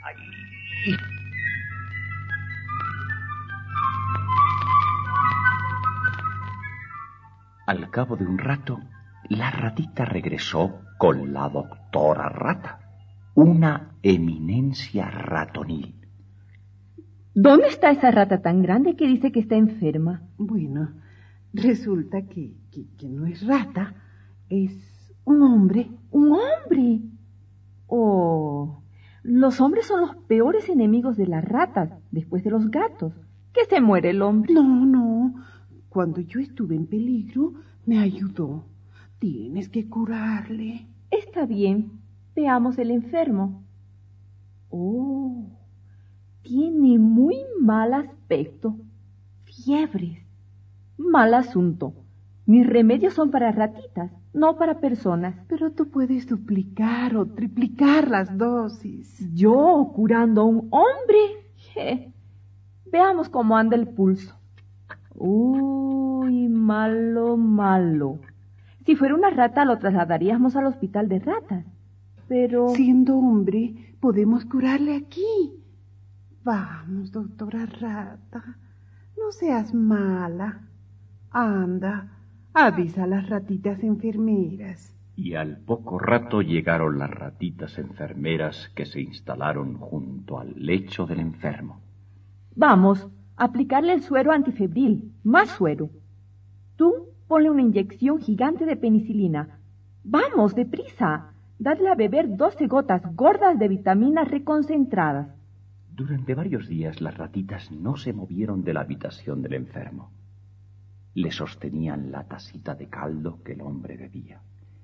Al cabo de un rato, la ratita regresó con la doctora Rata, una eminencia ratonil. ¿Dónde está esa rata tan grande que dice que está enferma? Bueno, resulta que no es rata, es un hombre. ¿Un hombre? Oh, los hombres son los peores enemigos de las ratas, después de los gatos. ¿Que se muere el hombre? No. Cuando yo estuve en peligro, me ayudó. Tienes que curarle. Está bien. Veamos el enfermo. Oh, tiene muy mal aspecto. Fiebres. Mal asunto. Mis remedios son para ratitas, no para personas. Pero tú puedes duplicar o triplicar las dosis. ¿Yo curando a un hombre? Veamos cómo anda el pulso. Uy, malo. Si fuera una rata, lo trasladaríamos al hospital de ratas. Pero... siendo hombre, podemos curarle aquí. Vamos, doctora Rata. No seas mala. Anda, avisa a las ratitas enfermeras. Y al poco rato llegaron las ratitas enfermeras que se instalaron junto al lecho del enfermo. Vamos, aplicarle el suero antifebril, más suero. Tú ponle una inyección gigante de penicilina. Vamos, deprisa. Dadle a beber 12 gotas gordas de vitaminas reconcentradas. Durante varios días las ratitas no se movieron de la habitación del enfermo. Le sostenían la tacita de caldo que el hombre bebía.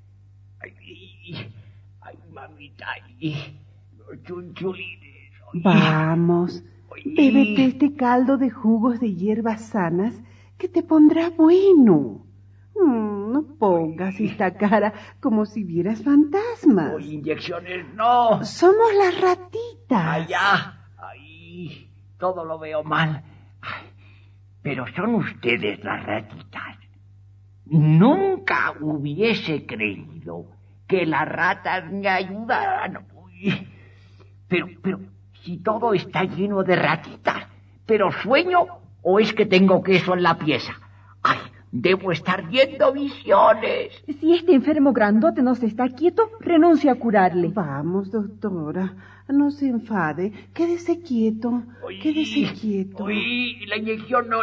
Ay, mamita, los chunchulines. Vamos, bébete este caldo de jugos de hierbas sanas que te pondrá bueno. No pongas esta cara como si vieras fantasmas. Inyecciones no. Somos las ratitas. Ay, todo lo veo mal. Ay, pero son ustedes las ratitas. Nunca hubiese creído que las ratas me ayudaran. Uy, pero, si todo está lleno de ratitas, ¿pero sueño o es que tengo queso en la pieza? Ay, debo estar viendo visiones. Si este enfermo grandote no se está quieto, renuncie a curarle. Vamos, doctora, no se enfade. Quédese quieto, quédese quieto. La inyección no.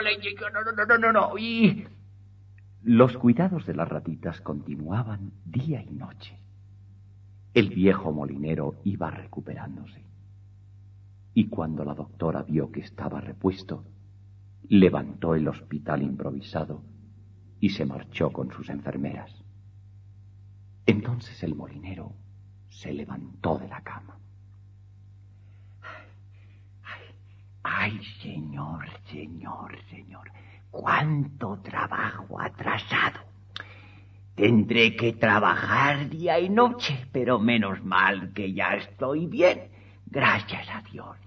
Los cuidados de las ratitas continuaban día y noche. El viejo molinero iba recuperándose. Y cuando la doctora vio que estaba repuesto, levantó el hospital improvisado y se marchó con sus enfermeras. Entonces el molinero se levantó de la cama. Ay, señor, cuánto trabajo atrasado. Tendré que trabajar día y noche, pero menos mal que ya estoy bien. Gracias a Dios.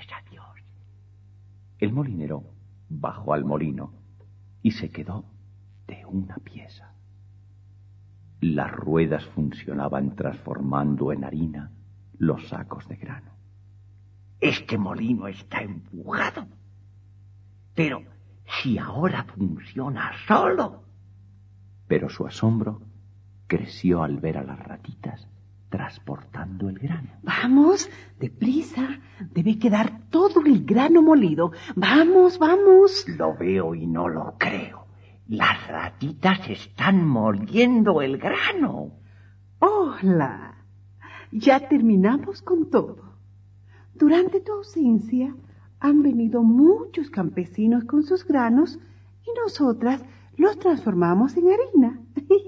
El molinero bajó al molino y se quedó de una pieza. Las ruedas funcionaban transformando en harina los sacos de grano. Este molino está empujado. Pero si ahora funciona solo. Pero su asombro creció al ver a las ratitas transportando el grano. Vamos, deprisa. Debe quedar todo el grano molido. Vamos. Lo veo y no lo creo. Las ratitas están moliendo el grano. Hola. Ya terminamos con todo. Durante tu ausencia han venido muchos campesinos con sus granos y nosotras los transformamos en harina.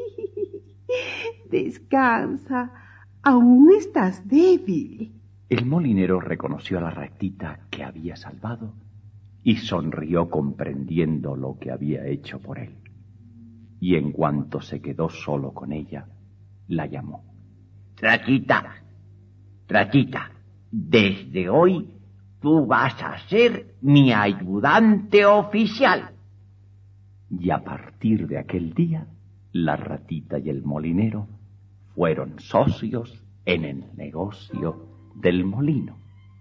Descansa, aún estás débil. El molinero reconoció a la ratita que había salvado y sonrió comprendiendo lo que había hecho por él. Y en cuanto se quedó solo con ella, la llamó. Ratita, desde hoy tú vas a ser mi ayudante oficial. Y a partir de aquel día La ratita y el molinero fueron socios en el negocio del molino.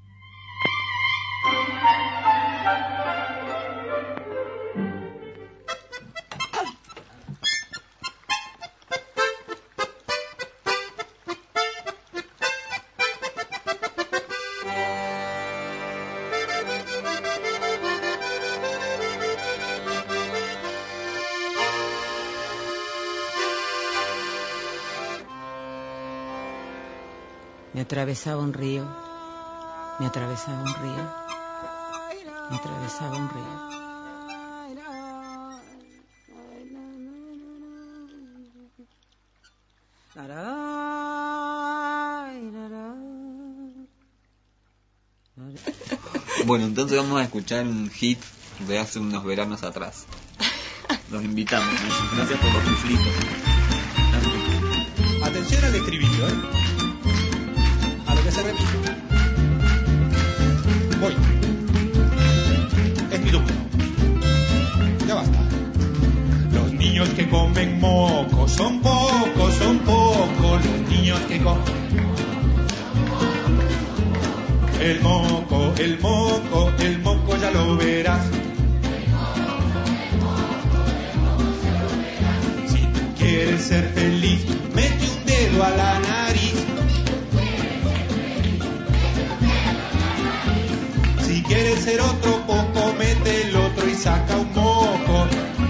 Me atravesaba un río, me atravesaba un río, me atravesaba un río. Bueno, entonces vamos a escuchar un hit de hace unos veranos atrás. Los invitamos, ¿eh? Gracias por los chiflitos. Atención al estribillo, a lo que se repite. Voy. Es mi turno. Ya basta. Los niños que comen moco son pocos, son pocos. Los niños que comen el moco, el moco, el moco ya lo verás. Si tú quieres ser feliz, mete un dedo a la nariz. Si quieres ser otro poco, mete el otro y saca un moco.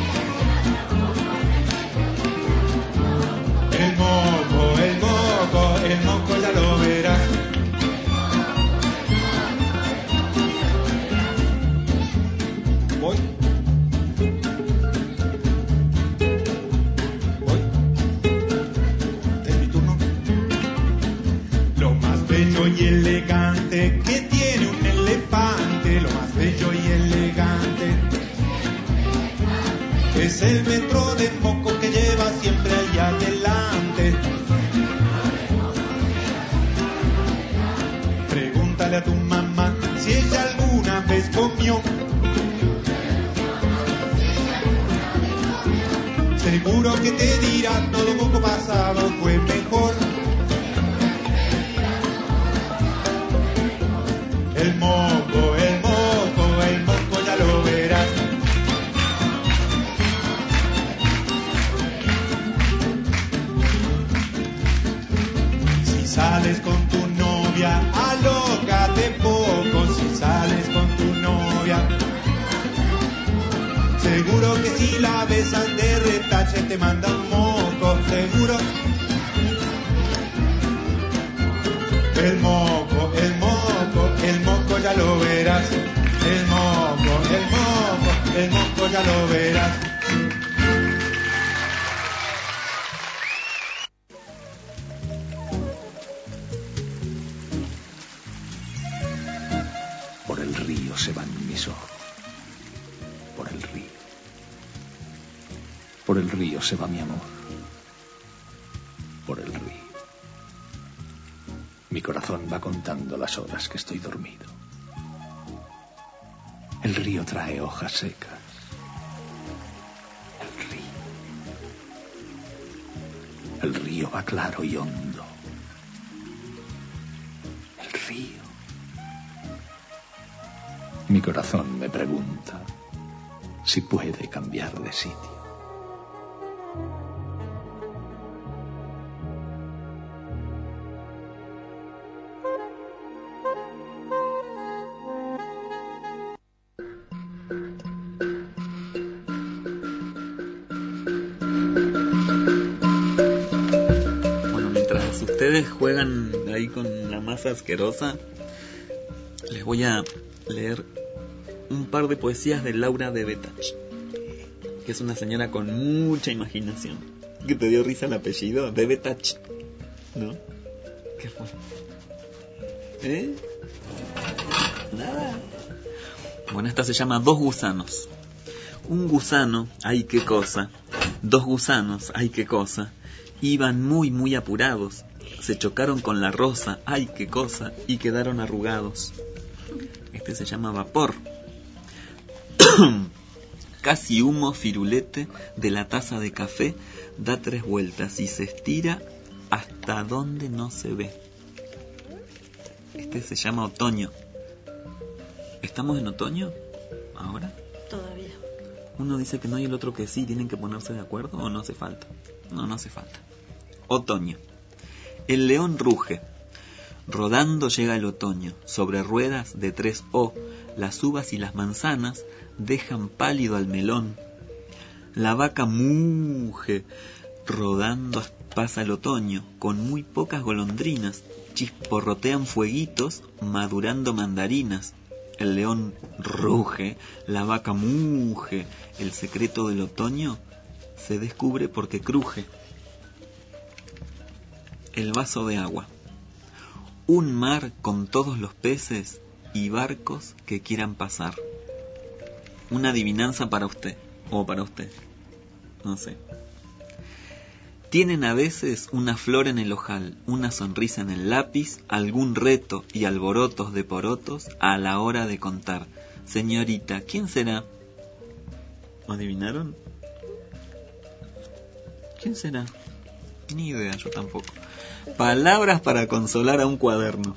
El moco, el moco, el moco ya lo verás. Voy. Es mi turno. Lo más bello y elegante que tiene un elefante, lo más bello y elegante es el metro de moco que lleva siempre allá adelante. Pregúntale a tu mamá si ella alguna vez comió. Seguro que te dirá todo moco pasado fue mejor. El moco, el moco, el moco ya lo verás. Si sales con tu novia, alócate poco. Si sales con tu novia, seguro que si la besan de retache te manda un moco, seguro. El moco, el moco, el moco ya lo verás. El moco, el moco, el moco ya lo verás. Por el río se van mis ojos. Por el río. Por el río se va mi amor. Por el río. Mi corazón va contando las horas que estoy dormido. El río trae hojas secas. El río va claro y hondo. El río. Mi corazón me pregunta si puede cambiar de sitio. Ustedes juegan ahí con la masa asquerosa, les voy a leer un par de poesías de Laura de Betach, que es una señora con mucha imaginación. ¿Que te dio risa el apellido? De Betach, ¿no? ¿Qué fue? Nada. Bueno, esta se llama Dos gusanos. Un gusano, ay qué cosa. Dos gusanos, ay qué cosa. Iban muy apurados. Se chocaron con la rosa, ay qué cosa, y quedaron arrugados. Este se llama Vapor. Casi humo firulete de la taza de café da 3 vueltas y se estira hasta donde no se ve. Este se llama otoño. ¿Estamos en otoño ahora? Todavía. Uno dice que no y el otro que sí. ¿Tienen que ponerse de acuerdo o no hace falta? No, no hace falta. Otoño. El león ruge. Rodando llega el otoño. Sobre ruedas de 3 O, las uvas y las manzanas dejan pálido al melón. La vaca muge. Rodando pasa el otoño, con muy pocas golondrinas. Chisporrotean fueguitos, madurando mandarinas. El león ruge, la vaca muge. El secreto del otoño se descubre porque cruje. El vaso de agua. Un mar con todos los peces y barcos que quieran pasar. Una adivinanza para usted, o para usted, no sé. Tienen a veces una flor en el ojal, una sonrisa en el lápiz, algún reto y alborotos de porotos a la hora de contar. Señorita, ¿quién será? ¿Adivinaron? ¿Quién será? Ni idea, yo tampoco. Palabras para consolar a un cuaderno.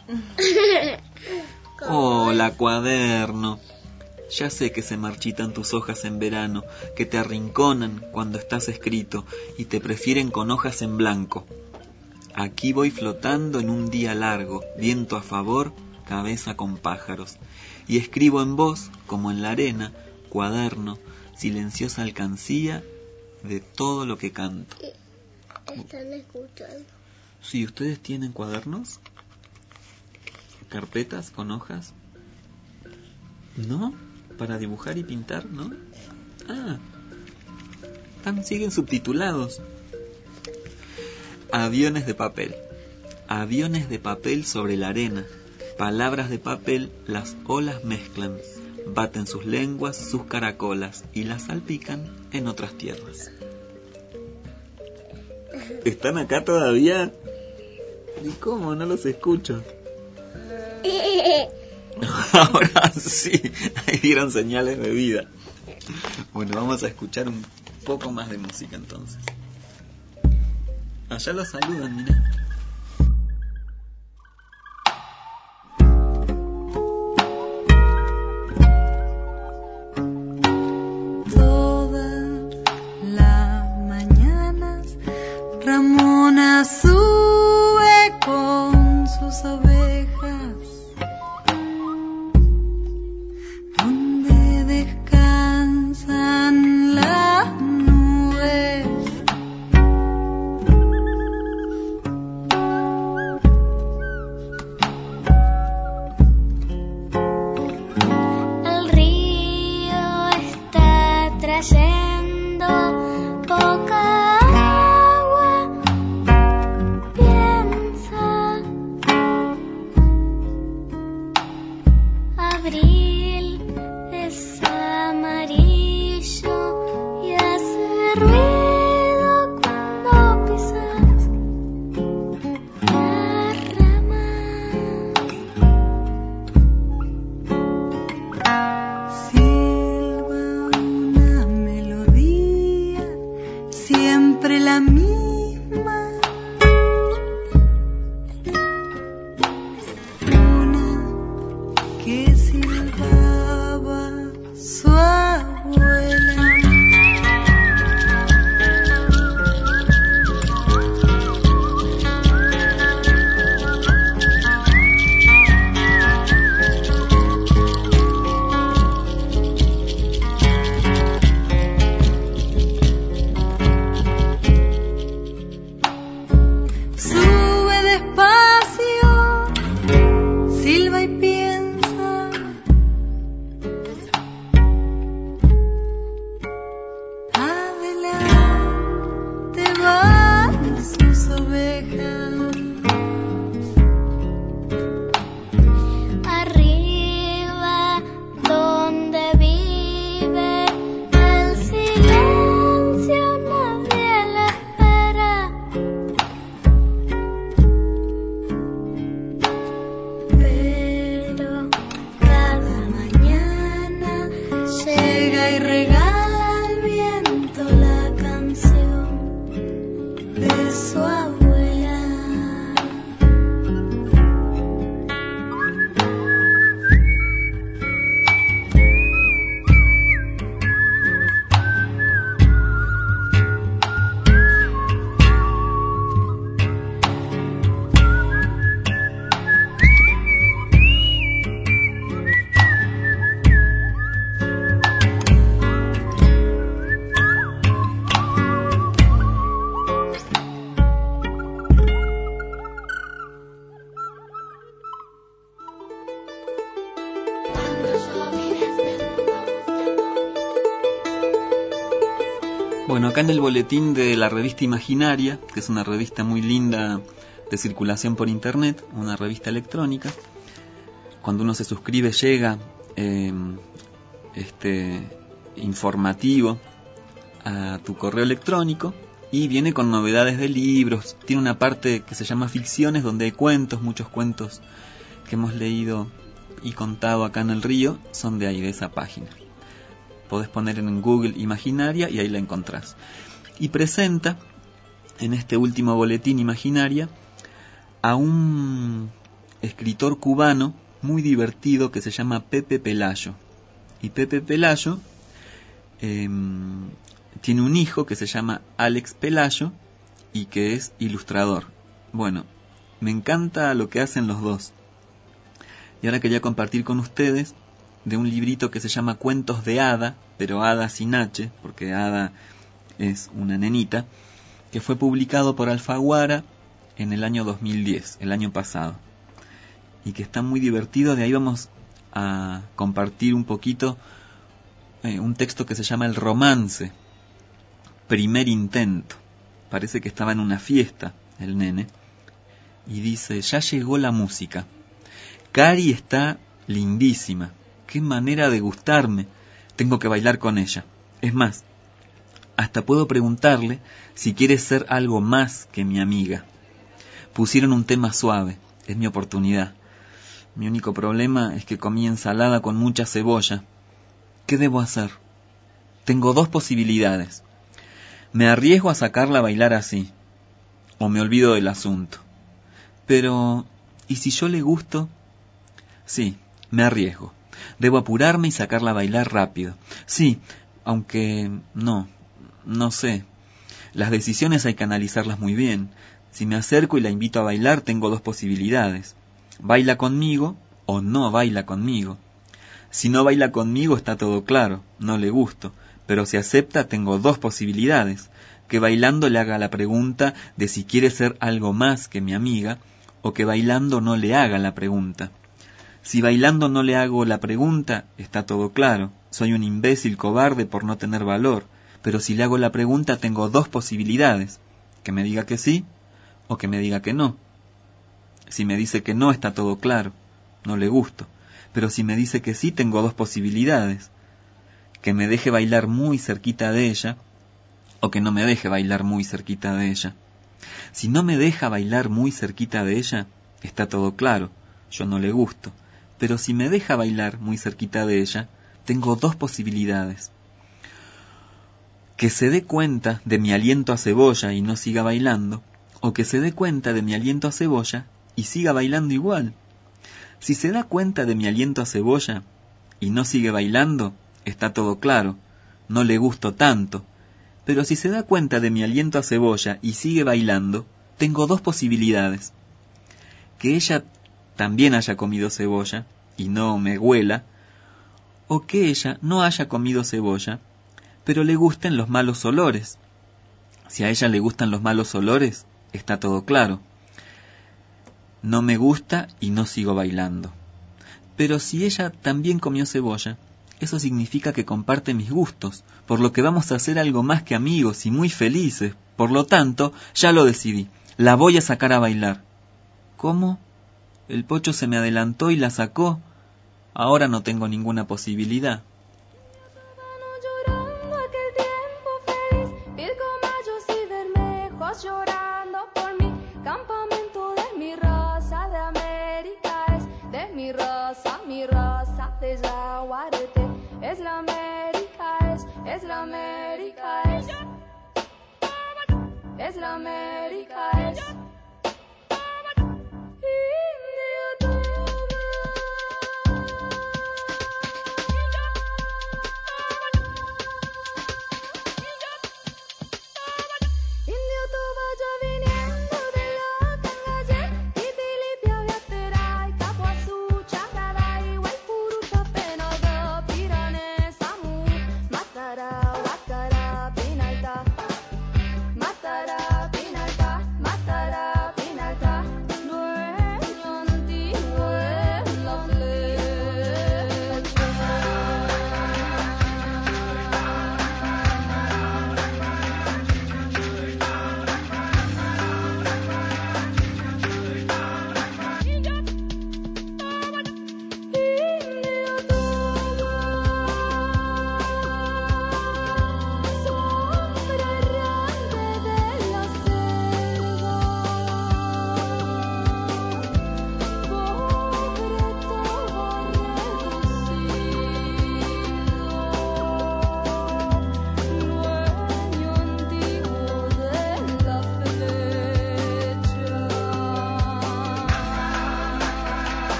Hola, cuaderno. Ya sé que se marchitan tus hojas en verano, que te arrinconan cuando estás escrito y te prefieren con hojas en blanco. Aquí voy flotando en un día largo, viento a favor, cabeza con pájaros. Y escribo en voz, como en la arena, cuaderno, silenciosa alcancía de todo lo que canto. ¿Están escuchando? Sí, ¿ustedes tienen cuadernos? ¿Carpetas con hojas? ¿No? ¿Para dibujar y pintar, no? Ah, siguen subtitulados. Aviones de papel. Aviones de papel sobre la arena. Palabras de papel las olas mezclan. Baten sus lenguas, sus caracolas y las salpican en otras tierras. ¿Están acá todavía? ¿Y cómo? No los escucho. Ahora sí, ahí dieron señales de vida. Bueno, vamos a escuchar un poco más de música entonces. Allá los saludan, mirá. Todas las mañanas Ramona sube con sus ovejas donde descansan las nubes. El río está trayendo poca agua, piensa. Abril es amarillo y hace ruido cuando pisas la rama. Silba una melodía, siempre la misma. Una que silbaba su abuela. Sube despacio, silba y piensa. Adelante van sus ovejas. Arriba donde vive el silencio, nadie la espera. Pero cada mañana llega y regala al viento la canción. Bueno, acá en el boletín de la revista Imaginaria, que es una revista muy linda de circulación por internet, una revista electrónica, cuando uno se suscribe llega informativo a tu correo electrónico y viene con novedades de libros. Tiene una parte que se llama ficciones, donde hay cuentos, muchos cuentos que hemos leído y contado acá en el Río son de ahí, de esa página. Podés poner en Google Imaginaria y ahí la encontrás. Y presenta en este último boletín Imaginaria a un escritor cubano muy divertido que se llama Pepe Pelayo. Y Pepe Pelayo tiene un hijo que se llama Alex Pelayo y que es ilustrador. Bueno, me encanta lo que hacen los dos. Y ahora quería compartir con ustedes de un librito que se llama Cuentos de Hada, pero Hada sin H, porque Hada es una nenita, que fue publicado por Alfaguara en el año 2010, el año pasado, y que está muy divertido. De ahí vamos a compartir un poquito un texto que se llama El Romance, primer intento. Parece que estaba en una fiesta el nene, y dice: ya llegó la música. Cari está lindísima. Qué manera de gustarme. Tengo que bailar con ella. Es más, hasta puedo preguntarle si quiere ser algo más que mi amiga. Pusieron un tema suave. Es mi oportunidad. Mi único problema es que comí ensalada con mucha cebolla. ¿Qué debo hacer? Tengo dos posibilidades. Me arriesgo a sacarla a bailar así, o me olvido del asunto. Pero, ¿y si yo le gusto? Sí, me arriesgo. Debo apurarme y sacarla a bailar rápido. Sí, aunque no sé. Las decisiones hay que analizarlas muy bien. Si me acerco y la invito a bailar, tengo dos posibilidades. Baila conmigo o no baila conmigo. Si no baila conmigo está todo claro, no le gusto. Pero si acepta, tengo dos posibilidades. Que bailando le haga la pregunta de si quiere ser algo más que mi amiga, o que bailando no le haga la pregunta. Si bailando no le hago la pregunta, está todo claro. Soy un imbécil cobarde por no tener valor. Pero si le hago la pregunta, tengo dos posibilidades. Que me diga que sí, o que me diga que no. Si me dice que no, está todo claro. No le gusto. Pero si me dice que sí, tengo dos posibilidades. Que me deje bailar muy cerquita de ella, o que no me deje bailar muy cerquita de ella. Si no me deja bailar muy cerquita de ella, está todo claro. Yo no le gusto. Pero si me deja bailar muy cerquita de ella, tengo dos posibilidades. Que se dé cuenta de mi aliento a cebolla y no siga bailando, o que se dé cuenta de mi aliento a cebolla y siga bailando igual. Si se da cuenta de mi aliento a cebolla y no sigue bailando, está todo claro, no le gusto tanto. Pero si se da cuenta de mi aliento a cebolla y sigue bailando, tengo dos posibilidades. Que ella también haya comido cebolla y no me huela, o que ella no haya comido cebolla, pero le gusten los malos olores. Si a ella le gustan los malos olores, está todo claro. No me gusta y no sigo bailando. Pero si ella también comió cebolla, eso significa que comparte mis gustos, por lo que vamos a hacer algo más que amigos y muy felices. Por lo tanto, ya lo decidí, la voy a sacar a bailar. ¿Cómo? El pocho se me adelantó y la sacó. Ahora no tengo ninguna posibilidad. Llorando por mi campamento de mi raza de América de mi raza de Yaguareté. Es la América es la América es la América Matara, pinalta,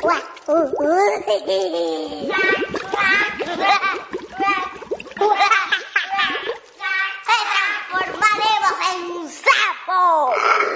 transformaremos en sapo!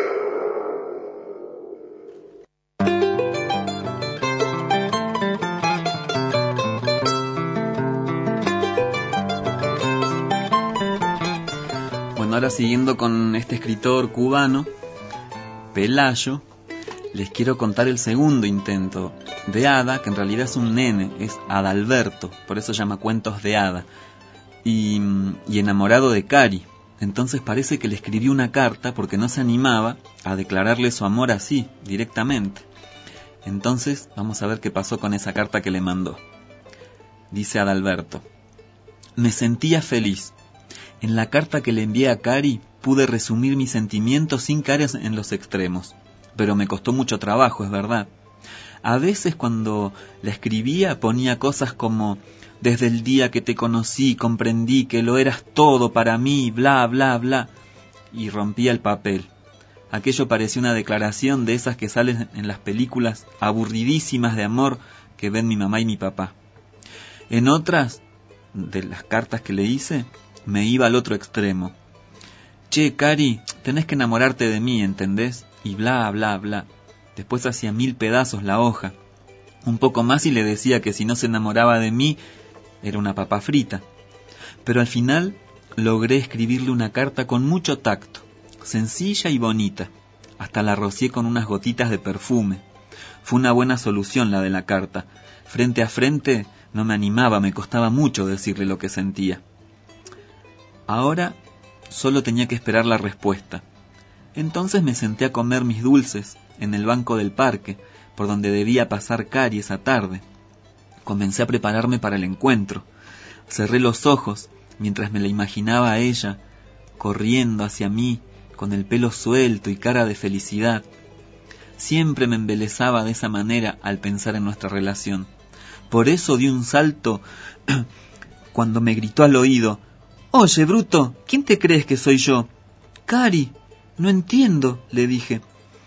Bueno, ahora siguiendo con este escritor cubano, Pelayo, les quiero contar el segundo intento de hada, que en realidad es un nene, es Adalberto, por eso se llama Cuentos de Hada, y enamorado de Cari. Entonces parece que le escribió una carta porque no se animaba a declararle su amor así, directamente. Entonces vamos a ver qué pasó con esa carta que le mandó. Dice Adalberto: me sentía feliz. En la carta que le envié a Cari pude resumir mis sentimientos sin caer en los extremos, pero me costó mucho trabajo, es verdad. A veces cuando la escribía ponía cosas como: desde el día que te conocí comprendí que lo eras todo para mí, bla, bla, bla, y rompía el papel. Aquello parecía una declaración de esas que salen en las películas aburridísimas de amor que ven mi mamá y mi papá. En otras de las cartas que le hice, me iba al otro extremo. Che, Cari, tenés que enamorarte de mí, ¿entendés? Y bla, bla, bla. Después hacía 1000 pedazos la hoja. Un poco más y le decía que si no se enamoraba de mí, era una papa frita. Pero al final logré escribirle una carta con mucho tacto, sencilla y bonita. Hasta la rocié con unas gotitas de perfume. Fue una buena solución la de la carta. Frente a frente no me animaba, me costaba mucho decirle lo que sentía. Ahora solo tenía que esperar la respuesta. Entonces me senté a comer mis dulces en el banco del parque, por donde debía pasar Cari esa tarde. Comencé a prepararme para el encuentro. Cerré los ojos mientras me la imaginaba a ella, corriendo hacia mí, con el pelo suelto y cara de felicidad. Siempre me embelesaba de esa manera al pensar en nuestra relación. Por eso di un salto cuando me gritó al oído: «Oye, bruto, ¿quién te crees que soy yo?» «Cari, no entiendo», le dije.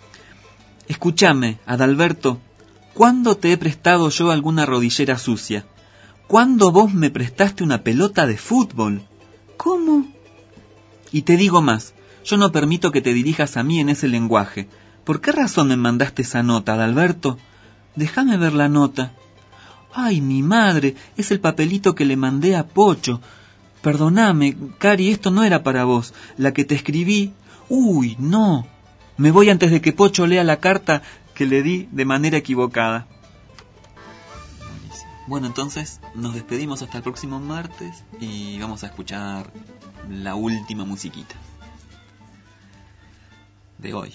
«Escúchame, Adalberto, ¿cuándo te he prestado yo alguna rodillera sucia? ¿Cuándo vos me prestaste una pelota de fútbol? ¿Cómo? Y te digo más, yo no permito que te dirijas a mí en ese lenguaje. ¿Por qué razón me mandaste esa nota, Adalberto? Déjame ver la nota. Ay, mi madre, es el papelito que le mandé a Pocho. Perdóname, Cari, esto no era para vos. La que te escribí... Uy, no. Me voy antes de que Pocho lea la carta que le di de manera equivocada». Bueno, entonces nos despedimos hasta el próximo martes y vamos a escuchar la última musiquita de hoy.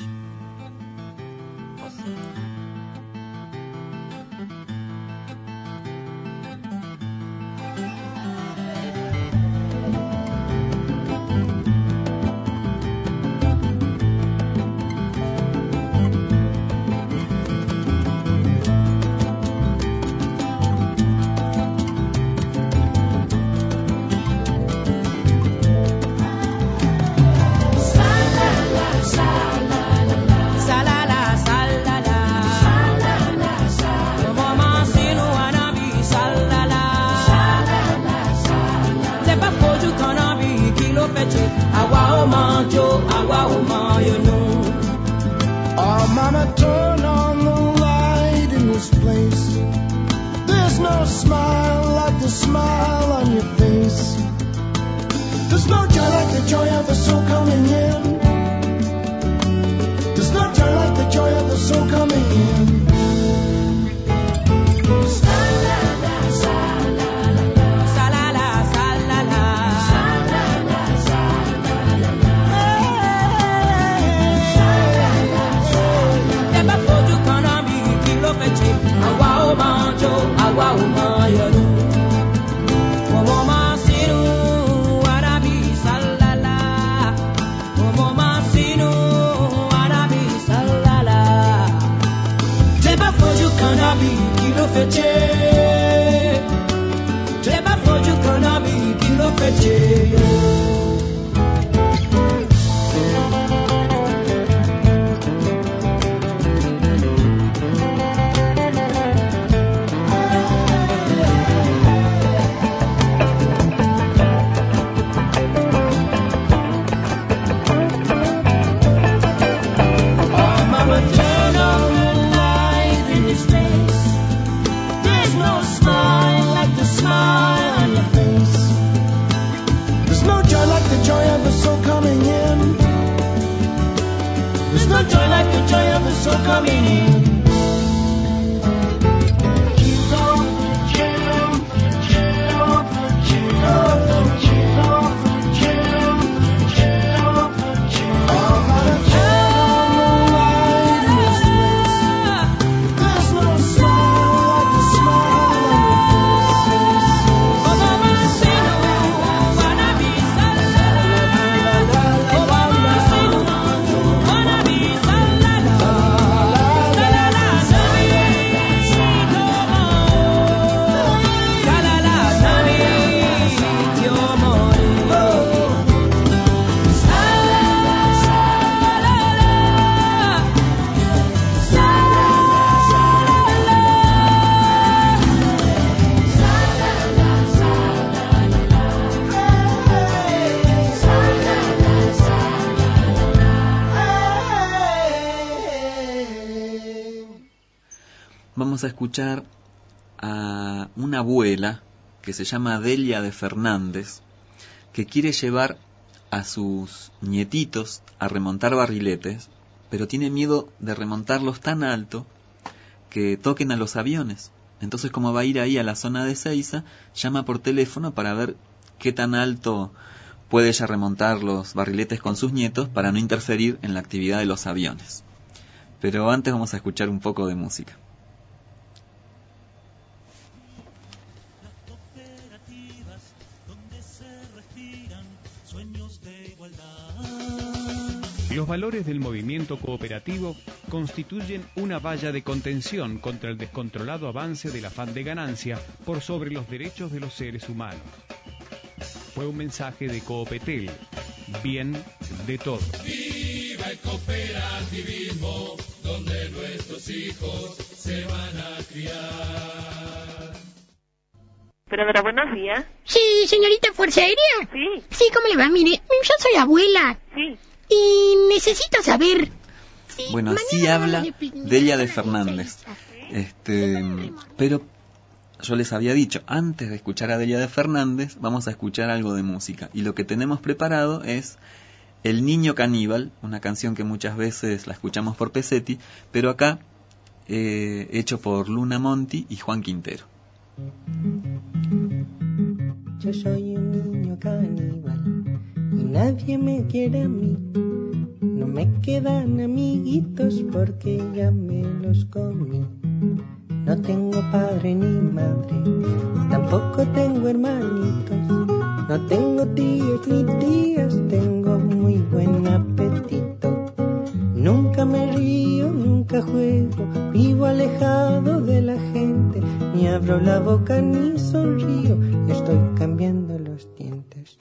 Oh, mama, turn on the light in this place. There's no smile like the smile on your face. There's no joy like the joy of the soul coming in. There's no joy like the joy of the soul coming in. vamos a escuchar a una abuela que se llama Delia de Fernández, que quiere llevar a sus nietitos a remontar barriletes, pero tiene miedo de remontarlos tan alto que toquen a los aviones. Entonces, como va a ir ahí a la zona de Ezeiza, llama por teléfono para ver qué tan alto puede ella remontar los barriletes con sus nietos para no interferir en la actividad de los aviones. Pero antes vamos a escuchar un poco de música. Los valores del movimiento cooperativo constituyen una valla de contención contra el descontrolado avance del afán de ganancia por sobre los derechos de los seres humanos. Fue un mensaje de Coopetel, bien de todos. Viva el cooperativismo, donde nuestros hijos se van a criar. Operadora, buenos días. Sí, señorita Fuerza Aérea. Sí. Sí, ¿cómo le va? Mire, yo soy abuela. Sí. Y necesito saber... Bueno, así habla Delia de Fernández. Pero yo les había dicho, antes de escuchar a Delia de Fernández, vamos a escuchar algo de música. Y lo que tenemos preparado es El Niño Caníbal, una canción que muchas veces la escuchamos por Pesetti, pero acá hecho por Luna Monti y Juan Quintero. Yo soy un niño caníbal y nadie me quiere a mí. No me quedan amiguitos porque ya me los comí. No tengo padre ni madre, tampoco tengo hermanitos. No tengo tíos ni tías, tengo muy buen apetito. Nunca me río, nunca juego, vivo alejado de la gente. Ni abro la boca ni sonrío, estoy cambiando los dientes.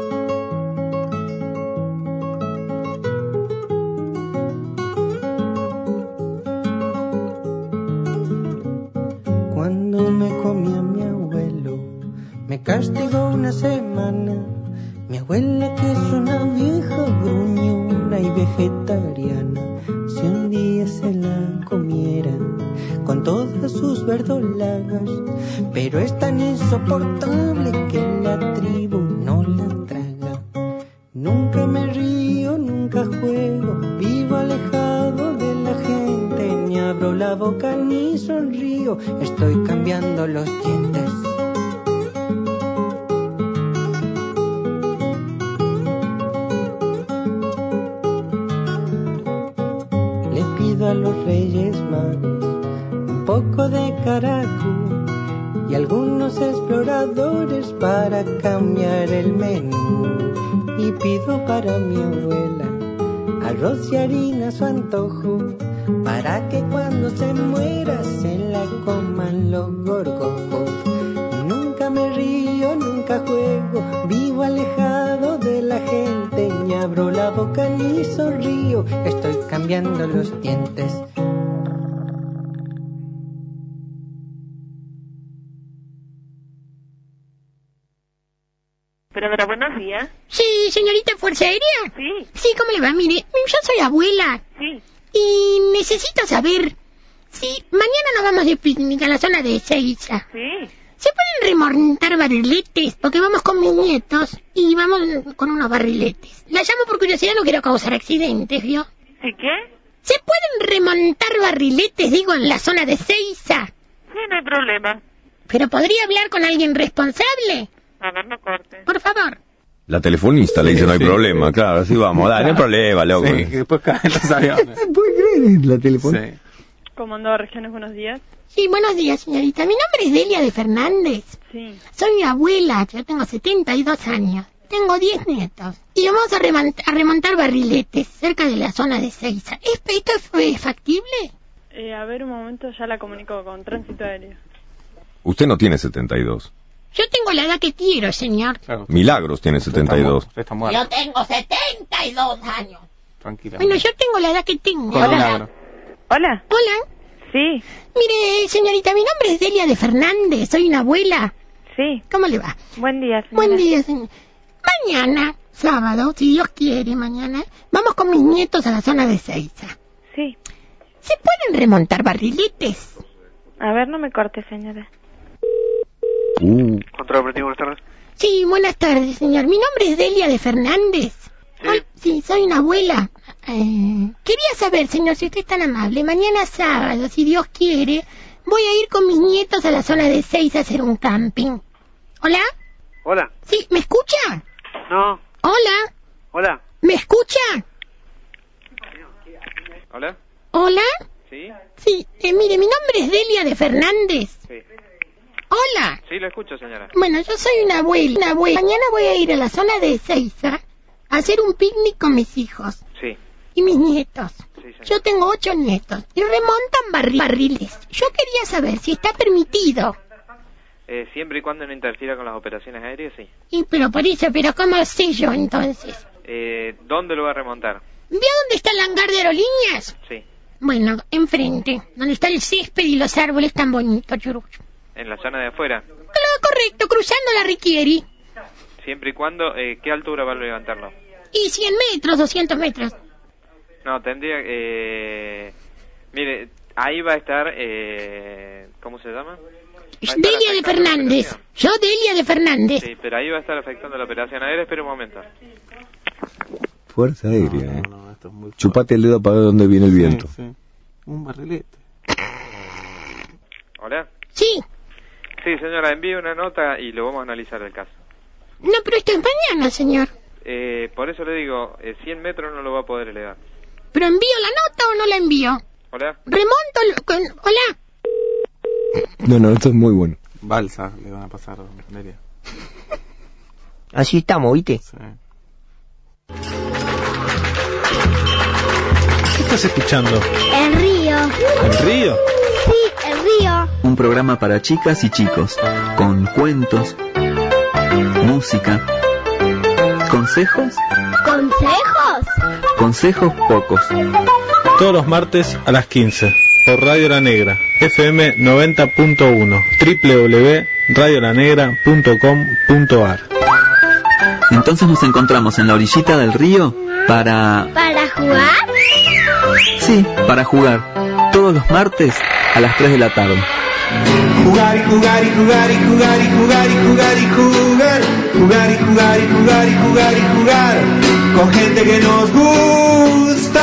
Cuando me comí a mi abuelo, me castigó una semana. Mi abuela, que es una vieja gruñona y vegetariana, si un día se la comieran con todas sus verdolagas, pero es tan insoportable que la tribu no la traga. Nunca me río, nunca juego, vivo alejado de la gente, ni abro la boca ni sonrío, estoy cambiando los dientes. Le pido a los Reyes Magos un poco de caracú y algunos exploradores para cambiar el menú. Y pido para mi abuela arroz y harina a su antojo, para que cuando se muera se la coman los gorgojos. Nunca me río, nunca juego, vivo alejado de la gente, ni abro la boca ni sonrío, estoy cambiando los dientes. Operadora, buenos días. Sí, señorita Fuerza Aérea. Sí. Sí, ¿cómo le va? Mire, yo soy abuela. Sí. Y necesito saber si mañana nos vamos de picnic a la zona de Ezeiza. Sí. ¿Se pueden remontar barriletes? Porque vamos con mis nietos y vamos con unos barriletes. La llamo por curiosidad, no quiero causar accidentes, ¿vio? ¿Sí qué? ¿Se pueden remontar barriletes, digo, en la zona de Ezeiza? Sí, no hay problema. ¿Pero podría hablar con alguien responsable? A ver, no corte. Por favor. La telefonista le dice no hay problema, claro, así vamos, dale, no hay problema, loco. Sí, que después caen los aviones. ¿Puede creer la telefonista? Sí. Comando Regiones, buenos días. Sí, buenos días, señorita. Mi nombre es Delia de Fernández. Sí. Soy abuela, yo tengo 72 años. Tengo 10 nietos. Y vamos a remontar barriletes cerca de la zona de Ezeiza. ¿Esto es factible? A ver, un momento, ya la comunico con Tránsito Aéreo. Usted no tiene 72. Yo tengo la edad que quiero, señor. Claro. Milagros tiene 72. Usted está muerto. Yo tengo 72 años. Tranquila. Bueno, yo tengo la edad que tengo. Hola. Hola. Hola. Sí. Mire, señorita, mi nombre es Delia de Fernández. Soy una abuela. Sí. ¿Cómo le va? Buen día, señora. Buen día, señor. Mañana, sábado, si Dios quiere, mañana, vamos con mis nietos a la zona de Ezeiza. Sí. ¿Se pueden remontar barriletes? A ver, no me corte, señora. Control operativo, buenas tardes. Sí, buenas tardes, señor. Mi nombre es Delia de Fernández. Sí. Sí, soy una abuela. Quería saber, señor, si usted es tan amable, mañana sábado, si Dios quiere, voy a ir con mis nietos a la zona de 6 a hacer un camping. ¿Hola? Hola. Sí, ¿me escucha? No. Hola. Hola. ¿Me escucha? Hola. ¿Hola? Sí. Sí, mire, mi nombre es Delia de Fernández. Sí. Hola. Sí, lo escucho, señora. Bueno, yo soy una abuela. Mañana voy a ir a la zona de Ezeiza a hacer un picnic con mis hijos Sí. y mis nietos. Sí, señora. Yo tengo 8 nietos y remontan barriles. Yo quería saber si está permitido. Siempre y cuando no interfiera con las operaciones aéreas, sí. Pero ¿cómo sé yo entonces? ¿Dónde lo va a remontar? ¿Ve dónde está el hangar de aerolíneas? Sí. Bueno, enfrente, donde está el césped y los árboles tan bonitos, Churucho. ¿En la zona de afuera? Correcto, cruzando la Riquieri. Siempre y cuando, ¿qué altura va a levantarlo? Y 100 metros, 200 metros. No, tendría, mire, ahí va a estar, ¿cómo se llama? Delia de Fernández. Yo, Delia de Fernández. Sí, pero ahí va a estar afectando la operación aérea. Espera un momento. Fuerza aérea, Chupate el dedo para ver dónde viene el viento. Sí. Un barrilete. ¿Hola? Sí. Sí, señora, envíe una nota y lo vamos a analizar el caso. No, pero esto es mañana, señor. Por eso le digo, 100 metros no lo va a poder elevar. ¿Pero envío la nota o no la envío? ¿Hola? Remonto Hola. No, esto es muy bueno. Balsa le van a pasar, Delia. Así estamos, ¿viste? Sí. ¿Qué estás escuchando? El río. ¿El río? Sí, el río. Un programa para chicas y chicos, con cuentos, música, consejos, consejos pocos. Todos los martes a las 15, por Radio La Negra, FM 90.1, www.radiolanegra.com.ar. Entonces nos encontramos en la orillita del río para... ¿Para jugar? Sí, para jugar. Todos los martes a las 3 de la tarde. Jugar y jugar y jugar y jugar y jugar y jugar y jugar. Jugar y jugar y jugar y jugar y jugar. Con gente que nos gusta.